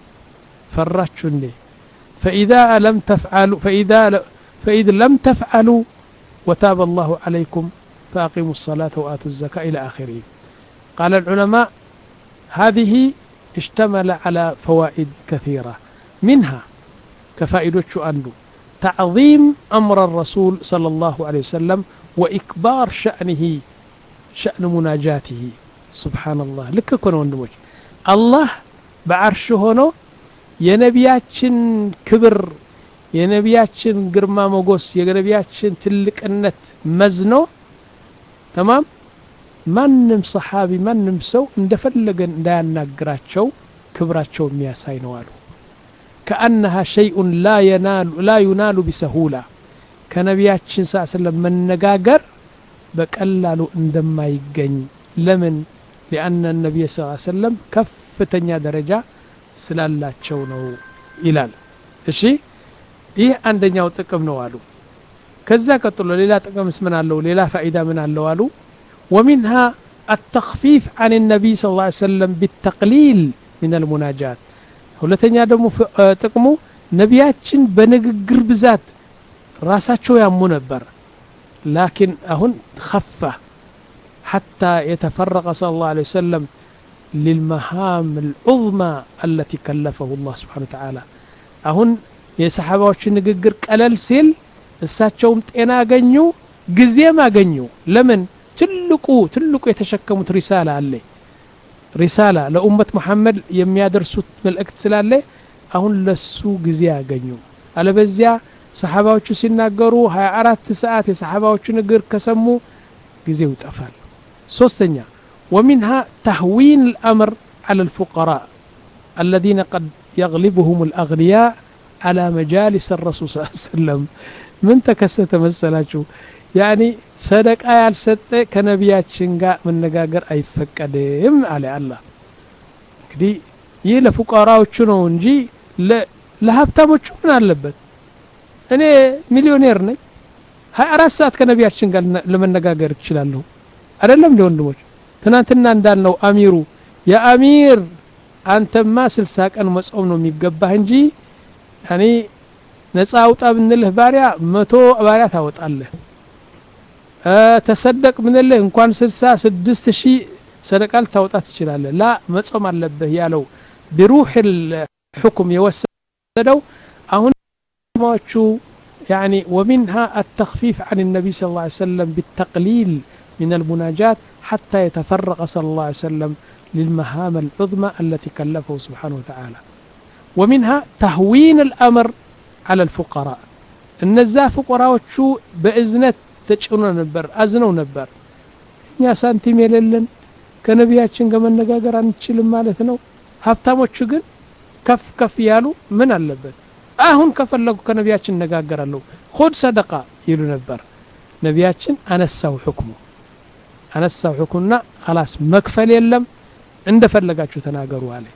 فرشوا لي فإذا لم تفعلوا فإذا فإذا لم تفعلوا وتاب الله عليكم فأقيموا الصلاة وآتوا الزكاة إلى آخره قال العلماء هذه اشتمل على فوائد كثيرة منها كفائدة أنه تعظيم أمر الرسول صلى الله عليه وسلم وإكبار شأنه شأن مناجاته سبحان الله لك كون وندمج الله بعرشه هنا ينبياتشن كبر ينبياتشن قرما مغوس ينبياتشن تلك النت مزنو تمام ማንም صحابي ማንም ሰው እንደፈለገ እንዳያናግራቸው ክብራቸው የሚያሳይ ነው አሉ كأنها شيء لا ينال لا ينال بسهولة ከነቢያችን ሰለላሁ መነጋገር በቀላሉ እንደማይገኝ ለምን لأن النبي صلى الله عليه وسلم ከፍተኛ ደረጃ ስላላቸው ነው ይላል እሺ ይህ አንደኛው ጥቅም ነው አሉ ከዛ ቀጥሎ ሌላ ጥቅምስ ምን አለው ሌላ ፋይዳ ምን አለው አሉ ومنها التخفيف عن النبي صلى الله عليه وسلم بالتقليل من المناجات ሁለተኛ ደግሞ ጥቅሙ ነቢያችን በንግግር ብዛት ራሳቸው ያሙ ነበር لكن አሁን خفه حتى يتفرغ صلى الله عليه وسلم للمهام العظمى التي كلفه الله سبحانه وتعالى አሁን የሰሃባዎች ንግግር ቀለል ሲል እሳቸውም ጤና አገኙ ጊዜም አገኙ ለምን ትልቁ ትልቁ የተሸከሙት ሪሳላ አለ ሪሳላ ለኡመት መሐመድ የሚያደርሱት መልእክት ስላለ አሁን ለሱ ጊዜ ያገኙ አለበዚያ ሰሃባዎቹ ሲናገሩ ሃያ አራት ሰዓት የሰሃባዎቹ ንግግር ከሰሙ ጊዜው ይጠፋል ሶስተኛ ومنها تهوين الأمر على الفقراء الذين قد يغلبهم الأغنياء على مجالس الرسول صلى الله عليه وسلم من تكسته مسلاچو يعني صدق آيال سته كنبياتችን ጋር መነጋገር አይፈቀድም አለ አላህ እንግዲህ ይህ ለፉቃራዎቹ ነው እንጂ ለሀብታሞቹ ምን አለበት እኔ ሚሊዮኔር ነኝ ሃያ አራት ሰዓት ከነቢያችን ጋር ለመነጋገር እችላለሁ አይደለም ለወንድሞች ትናንትና እንዳልነው አሚሩ ያ አሚር አንተማ ስልሳ ቀን መጾም ነው የሚገባህ እንጂ ያኔ ነፃ አውጣ ብንልህ ባሪያ መቶ ባሪያ ታወጣለህ تصدق من الله إن كان سلسة سدست شيء صدقال توطات تشيلاله لا مصوم አለብህ ያለው بروح الحكم يوسدوا አሁን ማቹ يعني ومنها التخفيف عن النبي صلى الله عليه وسلم بالتقليل من المناجات حتى يتفرغ صلى الله عليه وسلم للمهام العظمى التي كلفه سبحانه وتعالى. ومنها تهوين الأمر على الفقراء. النزا فقراء شو بإذنة تجعلون نبر أزنوا نبر يا سانتي ميللن كنبياتشن كمان نجاجر عن تشيل مالتنا هفتامو تشجن كف كف يالو من اللبت أهون كفر لكو كنبياتشن نجاجر له خد صدقة يلو نبر نبياتشن أنا السو حكمه أنا السو حكمنا خلاص مكفل يلم عند فلقاتشو تناجروا عليه.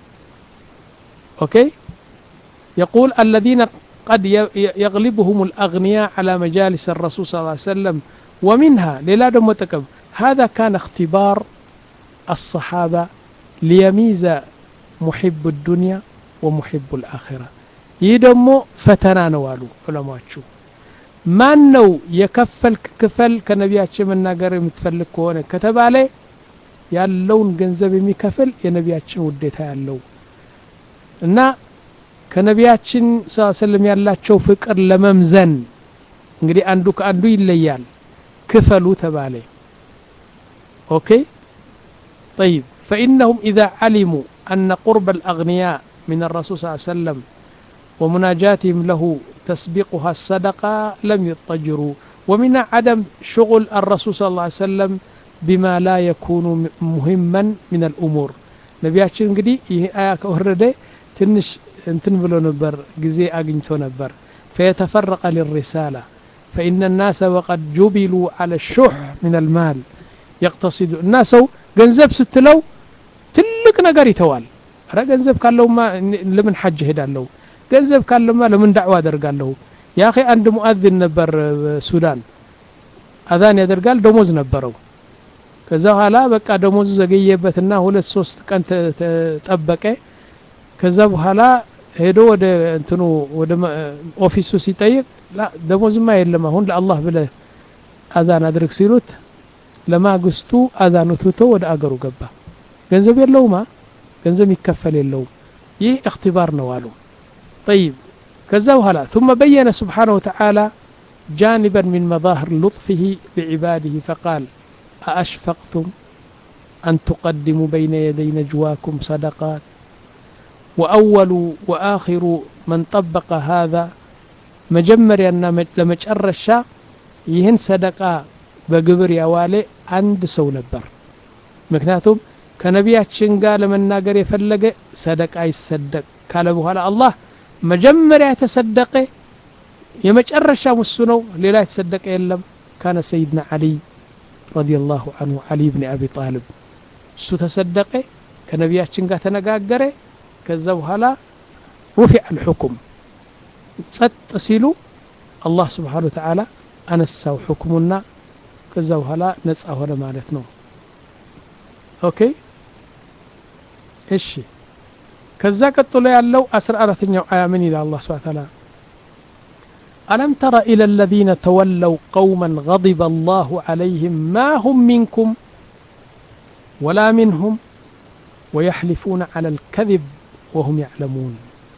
أوكي يقول الذين قد يغلبهم الأغنياء على مجالس الرسول صلى الله عليه وسلم ومنها للا متكب هذا كان اختبار الصحابة ليميز محب الدنيا ومحب الآخرة. يدمو فتنا نوالو علماء شو ما نو يكفل كفل كنبياتش من ناقر متفلك كونه كتب عليه ያለውን ገንዘብ የሚከፍል የነቢያችን ውዴታ ያለው እና ከነቢያችን ሰለላሁ ዐለይሂ ወሰለም ያላቸው ፍቅር ለመምዘን እንግዲህ አንዱ ከአንዱ ይለያል ክፈሉ ተባለ። ኦኬ طيب فإنهم إذا علموا أن قرب الأغنياء من الرسول صلى الله عليه وسلم ومناجاتهم له تسبقها الصدقة لم يضطجروا. ومن عدم شغل الرسول صلى الله عليه وسلم بما لا يكون مهما من الأمور. نبياتشن እንግዲህ ይሄ አያ ከወረደ ትንሽ እንትን ብሎ ነበር ጊዜ አግኝቶ ነበር فيتفرق للرسالة فإن الناس وقد جبلوا على الشح من المال يقتصد الناس ገንዘብ ስትለው ትልቅ ነገር ይተዋል። አረ ገንዘብ ካለውማ ለምን ሐጅ ሄዳለሁ ገንዘብ ካለማ ለምን ዳዕዋ አደርጋለሁ ያ اخي አንድ ሙአዚን ነበር ሱዳን አዛን ያደርጋል ደሞዝ ነበረው ከዛ ኋላ በቃ ደሞዙ ዘገየበትና ሁለት ሶስት ቀን ተጠበቀ ከዛ በኋላ ሄዶ ወደ እንትኑ ወደ ኦፊሱ ሲጠይቅ ላ ደሞዝማ የለም አሁን ለአላህ ብለ አዛን አድርግ ሲሉት ለማግስቱ አዛኑ ትቶ ወደ አገሩ ገባ ገንዘብ የለውማ ገንዘብ ይከፈል የለው ይህ اختبار ነው አሉ طيب ከዛ በኋላ ثم بين سبحانه وتعالى جانبا من مظاهر لطفه بعباده فقال أأشفقتم أن تقدموا بين يدي نجواكم صدقات وأول وآخر من طبق هذا مجمر أن لمجر الشاء يهن صدقاء بقبر يوالي عند سو نبر مكناتهم كنبياتشن قال من ناقر يفلق صدق أي صدق قالوا هلا الله مجمر يتصدق يمجر الشاء والسنو للا يتصدق إلا كان سيدنا علي رضي الله عنه علي بن أبي طالب سو تصدق كنبياتشن قال تنقاقر كذا هلا رفع الحكم تصيلو الله سبحانه وتعالى أنسوا حكمنا كذا هلا نصح ولا معناتنا اوكي ايش كذا قتلوا يالله أسر أرثنيو آية من إلى الله سبحانه وتعالى ألم تر إلى الذين تولوا قوما غضب الله عليهم ما هم منكم ولا منهم ويحلفون على الكذب وهم يعلمون.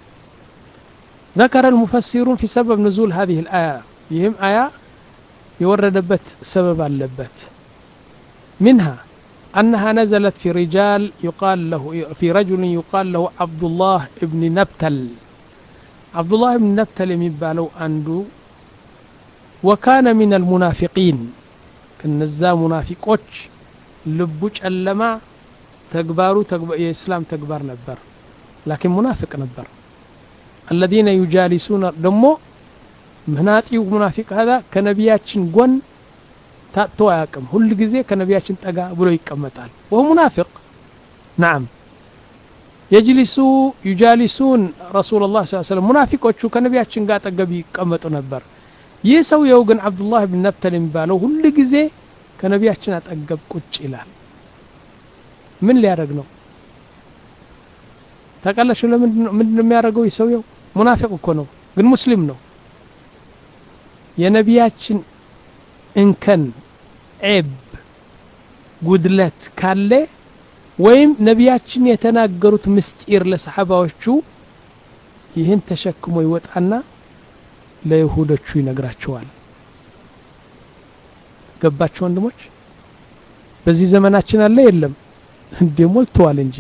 ذكر المفسرون في سبب نزول هذه الآية يهم آية يورد بت سبب اللبت منها أنها نزلت في رجال يقال له في رجل يقال له عبد الله ابن نبتل عبد الله ابن نبتل يبالو عنده وكان من المنافقين كنزا منافقوش لبوش ألما تكبارو تكبر الإسلام تكبر نبر لكن منافق نبر الذين يجالسون دمو مهناتي ومنافق هذا كنبياتشن قون تاتو ياكم كل غزي كنبياتشن طغا بلو يقمطال وهو منافق. نعم يجلسوا يجالسون رسول الله صلى الله عليه وسلم منافقوچو كنبياتشن غا طغب يقمطو نبر يسو يوغن عبد الله بن نبتل يبالو كل غزي كنبياتشن اطغب قچ ይላል ምን ሊያደርግ ነው ታቃላችሁ ለምን ምንድነው የሚያደርገው ይሰውየው ሙናፊቅ እኮ ነው ግን ሙስሊም ነው የነቢያችን እንከን ዒብ ጉድለት ካለ ወይም ነቢያችን የተናገሩት ምስጢር ለሰሃባዎቹ ይህን ተሸክሞ ይወጣና ለይሁዶቹ ይነግራቸዋል ገባቸው ወንድሞች በዚህ ዘመናችን አለ የለም እንደሞልቷል እንጂ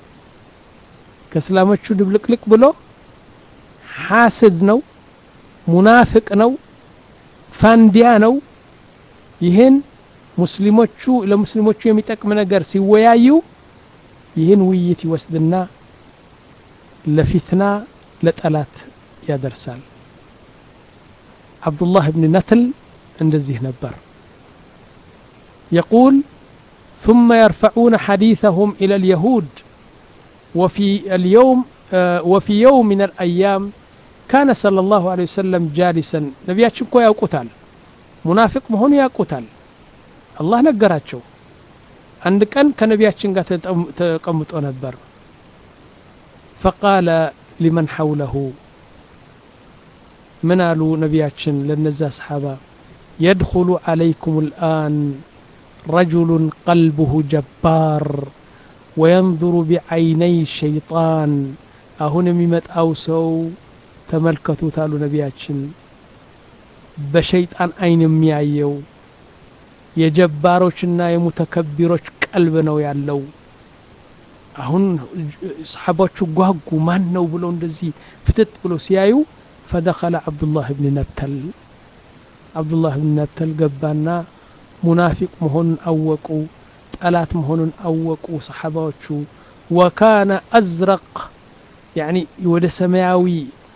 ከእስላሞቹ ድብልቅልቅ ብሎ ሐሰድ ነው ሙናፊቅ ነው ፋንዲያ ነው ይሄን ሙስሊሞቹ ለሙስሊሞቹ የሚጠቅም ነገር ሲወያዩ ይሄን ውይይት ይወስድና ለፊትና ለጠላት ያደርሳል አብዱላህ ኢብኑ ነትል እንደዚህ ነበር يقول ثم يرفعون حديثهم إلى اليهود وفي اليوم وفي يوم من الأيام كان صلى الله عليه وسلم جالسا نبياتكم كو يقتل منافق مهون يقتل الله نغراچو عند كان كنبياتكم ጋር ተቀምጦ ነበር فقال لمن حوله من قالوا نبياتكم لنزا صحابه يدخل عليكم الآن رجل قلبه جبار وينظر بعيني الشيطان አሁን የሚመጣው ሰው ተመልከቱ ታሉ ነብያችን በሸይጣን አይን የሚያየው የጀባሮችና የሙተከቢሮች ቀልብ ነው ያለው አሁን ሰሃቦቹ ጓጉ ማን ነው ብለው እንደዚህ ፍጥጥ ብለው ሲያዩ فدخل عبد الله بن نبتل عبد الله بن نبتل ገባና ሙናፊቅ መሆኑን አወቁ ጠላት መሆኑን አወቁ ሰሃባዎቹ وكان ازرق يعني ወደ ሰማያዊ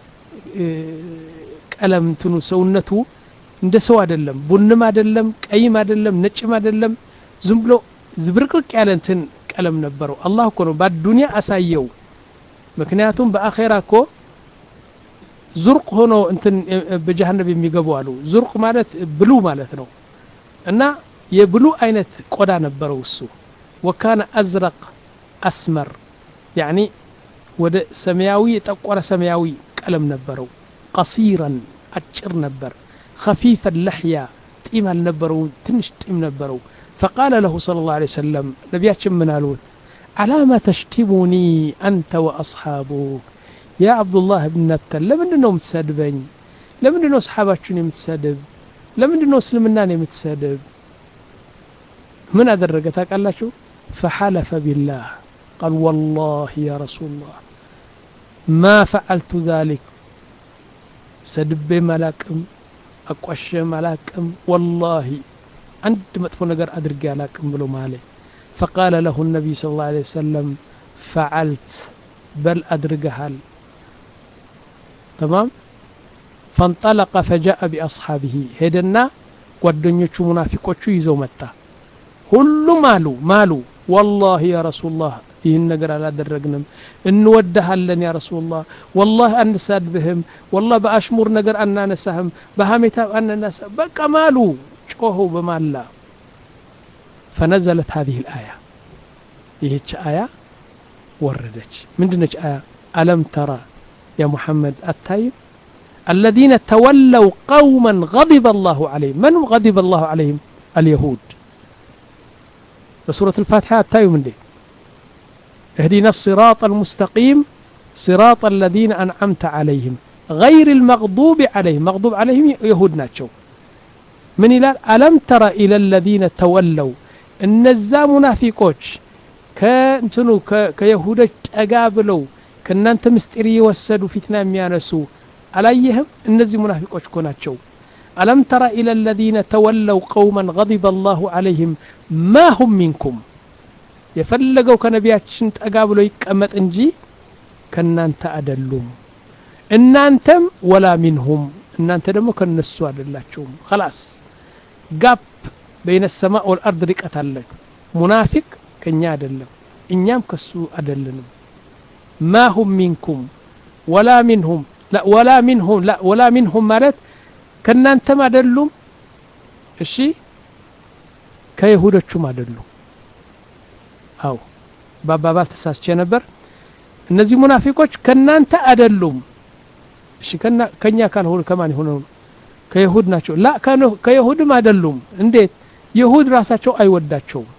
ቀለም እንትኑ ሰውነቱ እንደ ሰው አይደለም ቡንም አይደለም ቀይም አይደለም ነጭም አይደለም ዝም ብሎ ዝብርቅርቅ ያለ እንትን ቀለም ነበረው አላህ እኮ ነው በዱንያ አሳየው ምክንያቱም በአኺራ እኮ ዙርቅ ሆኖ እንትን በጀሃነም የሚገቡ አሉ ዙርቅ ማለት ብሉ ማለት ነው እና የብሉ አይነት ቆዳ ነበረው እሱ وكان ازرق اسمر يعني ወደ ሰማያዊ ጠቆረ ሰማያዊ ቀለም ነበረው قصيرا አጭር ነበር خفيف اللحيه ጢም አልነበረው ትንሽ ጢም ነበረው فقال له صلى الله عليه وسلم ነብያችን ምን አሉት علامه تشتموني انت واصحابك يا عبد الله بن نبتل ለምንድነው የምትሰድበኝ ለምንድነው ሰሃባችሁን የምትሰድብ ለምንድነው እስልምናን የምትሰድብ ምን አደረገ ታውቃላችሁ فحلف بالله قال والله يا رسول الله ما فعلت ذلك سدب ملاكم اقوش ملاكم والله عند مطفو ነገር አድርጌ አላቅም ብሎ ማለት فقال له النبي صلى الله عليه وسلم فعلت بل ادرجها تمام فانطلق فجاء باصحابه هدنا ጓደኞቹ ሙናፊቆቹ ይዘው መጣ ሁሉም አሉ ማሉ والله يا رسول الله ይህን ነገር አላደረግንም እንወደሃለን ያ ረሱላህ والله አንሰድብህም والله በአሽሙር ነገር አናነሳህም በሐሜታ አናነሳ በቃ ማሉ ጮሁ በማላ فنزلت هذه الآية ይህች አያ ወረደች ምንድነች አያ ألم ترى يا محمد التايب الذين تولوا قوما غضب الله عليهم من غضب الله عليهم اليهود بسورة الفاتحة التايب من دي اهدنا الصراط المستقيم صراط الذين أنعمت عليهم غير المغضوب عليهم مغضوب عليهم يهود ناتشو من إلى ألم ترى إلى الذين تولوا النزا منافقوش كنتنو كيهود أقابلوا كنا أنت مستري وسدوا فتنة ميانسو عليهم النزي منافقوش كوناتشو ألم ترى إلى الذين تولوا قوما غضب الله عليهم ما هم منكم يفلقوا كنبياتشن تقابلوا يكأمت انجي كنا أنت أدلهم إن أنتم ولا منهم إن أنت دمو كنسوا للهشوم خلاص قاب بين السماء والأرض ركأت لك منافق كنيا أدلهم إنيام كسو أدلهم ما هم منكم ولا منهم لا ولا منهم لا ولا منهم مالت كنا أنت ما أدلهم الشيء كيهودتشم أدلهم أو بابا بابا تساسچ ነበር እነዚህ ሙናፊቆች ከናንተ አይደሉም እሺ ከና ከኛ ካልሆነ ከማን ሆነው ከይሁድ ናቸው ላ ከይሁድም አይደሉም እንዴት ይሁድ ራሳቸው አይወዳቸውም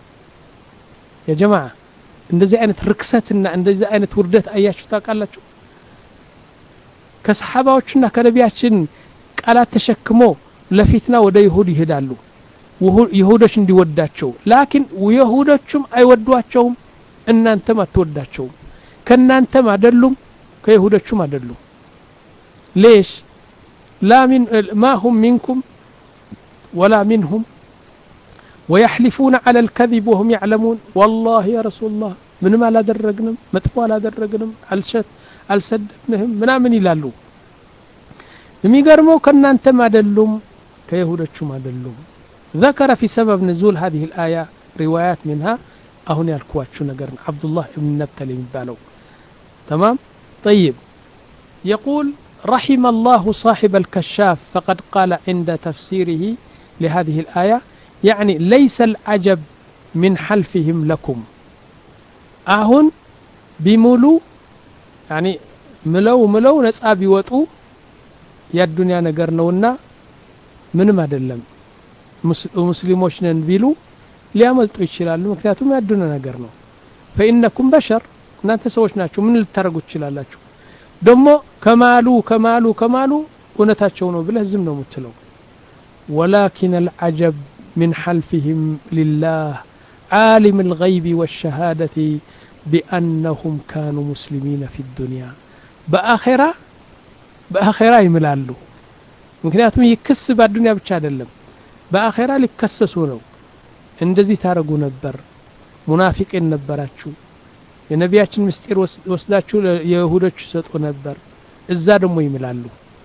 የጀማዓ እንደዚህ አይነት ርክሰትና እንደዚህ አይነት ውርደት አያችሁ ታውቃላችሁ ከሰሃባዎችና ከነቢያችን ቃላት ተሸክሞ ለፊትና ወደ ይሁድ ይሄዳሉ ይሁዶች እንዲወዳቸው ላኪን ይሁዶችም አይወዷቸውም እናንተም አትወዳቸውም ከናንተም አይደሉም ከይሁዶችም አይደሉም ليش لا من ما هم منكم ولا منهم ويحلفون على الكذب وهم يعلمون والله يا رسول الله من ما لا درجنم مطفوا لا درجنم الشت السدنهم ምናምን ይላሉ የሚገርመው ከናንተም አይደሉም ከይሁዶችም አይደሉም ذكر في سبب نزول هذه الآية روايات منها أهون يالكواتشو نقرن عبد الله بن نبتل يبالو تمام طيب يقول رحم الله صاحب الكشاف فقد قال عند تفسيره لهذه الآية يعني ليس العجب من حلفهم لكم أهون بمولو يعني ملو ملو نسأب يوطو يا الدنيا نقرنونا من ما دلم مسلموش ننبيلو ሊያመልጡ ይችላሉ ምክንያቱም ያዱና ነገር ነው فإنكم بشر እናንተ ሰዎች ናችሁ ምን ልታረጉ ይችላላችሁ ደሞ ከማሉ ከማሉ ከማሉ እውነታቸው ነው ብለህ ዝም ነው የምትለው ولكن العجب من حلفهم لله عالم الغيب والشهادة بأنهم كانوا مسلمين في الدنيا بآخرة بآخرة ይምላሉ ምክንያቱም ይክስ በዱንያ ብቻ አይደለም በአኺራ ሊከሰሱ ነው እንደዚህ ታረጉ ነበር ሙናፊቂን ነበራችሁ የነቢያችን ምስጢር ወስዳችሁ የይሁዶች ሰጡ ነበር እዛ ደግሞ ይምላሉ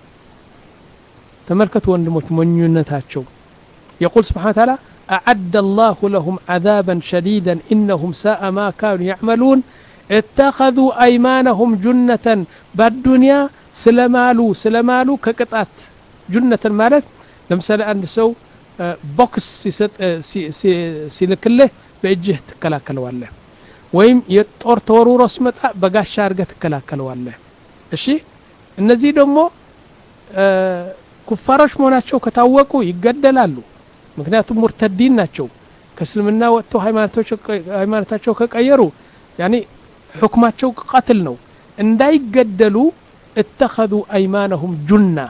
ተመልከቱ ወንድሞች ሞኝነታቸው يقول سبحانه وتعالى أعد الله لهم عذابا شديدا إنهم ساء ما كانوا يعملون اتخذوا أيمانهم جنة بالدنيا سلمالو سلمالو كقطعت جنة مالت لمثال عند سو ቦክስ ሲልክልህ በእጅህ ተከላከለዋለህ ወይም የጦር ተወሩሮ ሲመጣ በጋሻ አርገህ ተከላከለዋለህ እሺ እነዚህ ደግሞ ኩፋሮች መሆናቸው ከታወቁ ይገደላሉ ምክንያቱም ሙርተዲን ናቸው ከእስልምና ወጥተው ሃይማኖታቸው ሃይማኖታቸው ከቀየሩ يعني حكمቸው قتل ነው እንዳይገደሉ اتخذوا ايمانهم جنة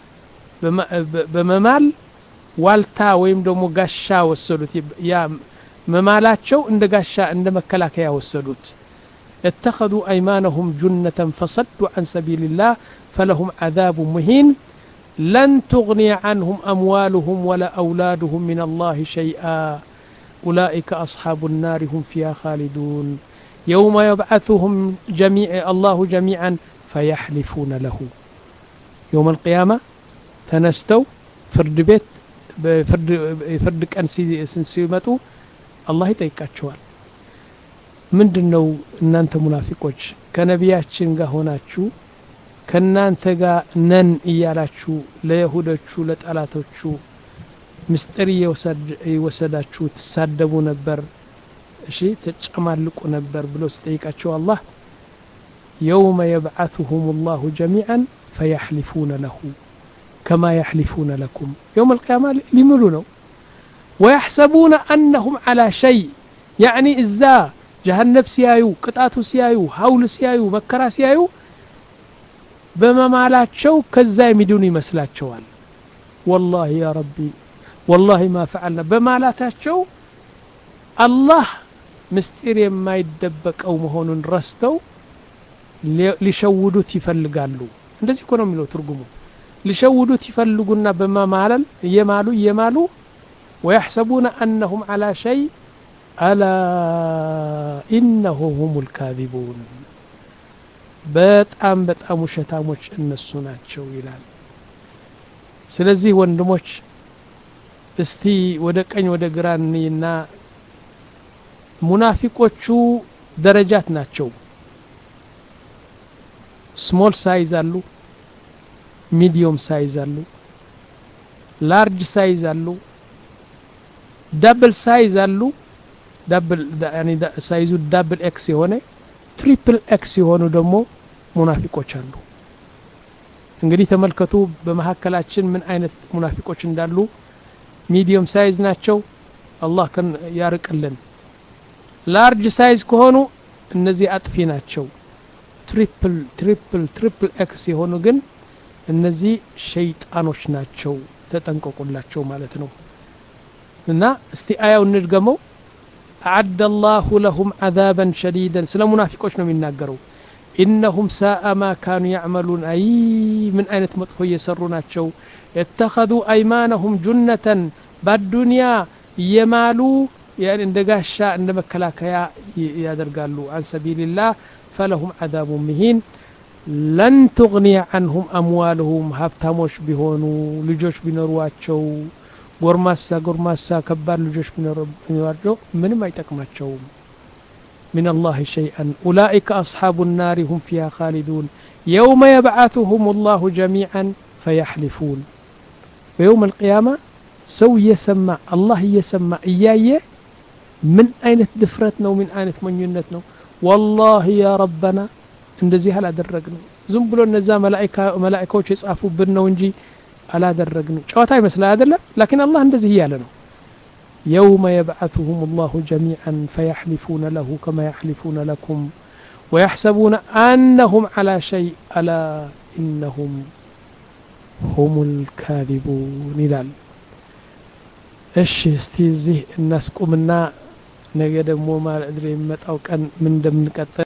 በመማል ዋልታ ወይም ደግሞ ጋሻ ወሰዱት ያ መማላቸው እንደ ጋሻ እንደ መከላከያ ወሰዱት اتخذوا ايمانهم جنة فصدوا عن سبيل الله فلهم عذاب مهين لن تغني عنهم اموالهم ولا اولادهم من الله شيئا اولئك اصحاب النار هم فيها خالدون يوم يبعثهم جميع الله جميعا فيحلفون له يوم القيامة تنستو فرد بيت بفرد فرد كان سنسيمتو الله يጠይቃቸዋል ምንድነው እናንተ ሙናፊቆች ከነቢያችን ጋር ሆናችሁ ከናንተ ጋር ነን እያላችሁ ለይሁዶቹ ለጣላቶቹ ምስጢር ይወሰዳችሁ ተሳደቡ ነበር እሺ ተጨማልቁ ነበር ብሎ ሲጠይቃቸው አላህ يوم يبعثهم الله جميعا فيحلفون له كما يحلفون لكم يوم القيامة لملونه ويحسبون أنهم على شيء يعني إزا جهنم سيايو قطعتو سيايو هول سيايو مكرا سيايو بما مالاتشو كزا يمدوني مسلاتشوال والله يا ربي والله ما فعلنا بمالاتشو الله مستير ما يدبك أو مهون رستو لشودوت يفلقالو እንደዚህ እኮ ነው የሚለው ትርጉሙ لشودوت يفلقونا بما مالل يمالو يمالو ويحسبون أنهم على شيء ألا إنهم هم الكاذبون በጣም በጣም ውሸታሞች እነሱ ናቸው ይላል ስለዚህ ወንድሞች እስቲ ወደ ቀኝ ወደ ግራ እንይና ሙናፊቆቹ ደረጃት ናቸው ስሞል ሳይዝ አሉ ሚዲየም ሳይዝ አሉ ላርጅ ሳይዝ አሉ ዳብል ሳይዝ አሉ ዳብል ያኒ ሳይዙ ዳብል ኤክስ የሆነ ትሪፕል ኤክስ የሆኑ ደግሞ ሙናፊቆች አሉ እንግዲህ ተመልከቱ በመሐከላችን ምን አይነት ሙናፊቆች እንዳሉ ሚዲየም ሳይዝ ናቸው አላህ ከን ያርቅልን ላርጅ ሳይዝ ከሆኑ እነዚህ አጥፊ ናቸው ትሪፕል ትሪፕል ትሪፕል ኤክስ የሆኑ ግን እነዚህ ሸይጣኖች ናቸው ተጠንቀቁላቸው ማለት ነው እና እስቲ አያው እንድገመው أعد الله لهم عذابا شديدا سلام منافقوش ነው የሚናገረው إنهم ساء ما كانوا يعملون أي من أين تمطفوا يسروناتشو اتخذوا أيمانهم جنة بالدنيا يمالوا يعني اندقاشا عندما كلاكيا يدرقالوا عن سبيل الله فلهم عذاب مهين لن تغني عنهم أموالهم هفتاموش بهونو لجوش بنرواتشو غورماسا غورماسا كبار لجوش بنرواتشو من ما يتكماتشو من الله شيئا أولئك أصحاب النار هم فيها خالدون يوم يبعثهم الله جميعا فيحلفون ويوم القيامة سو يسمع الله يسمع إياي من أين دفرتنا ومن أين تمنينتنا والله يا ربنا እንደዚህ አላደረግንም ዝም ብሎ እነዛ መላእክታ መላእክቶች የጻፉብን ነው እንጂ አላደረግንም ጨዋታ ይመስላል አይደለም لكن الله እንደዚህ ያለ ነው يوم يبعثهم الله جميعا فيحلفون له كما يحلفون لكم ويحسبون أنهم على شيء ألا إنهم هم الكاذبون ይላል እሺ እስቲ እዚህ እናስቆምና ነገ ደግሞ ማለት ድረስ መጣው ቀን ምን እንደምንቀጥል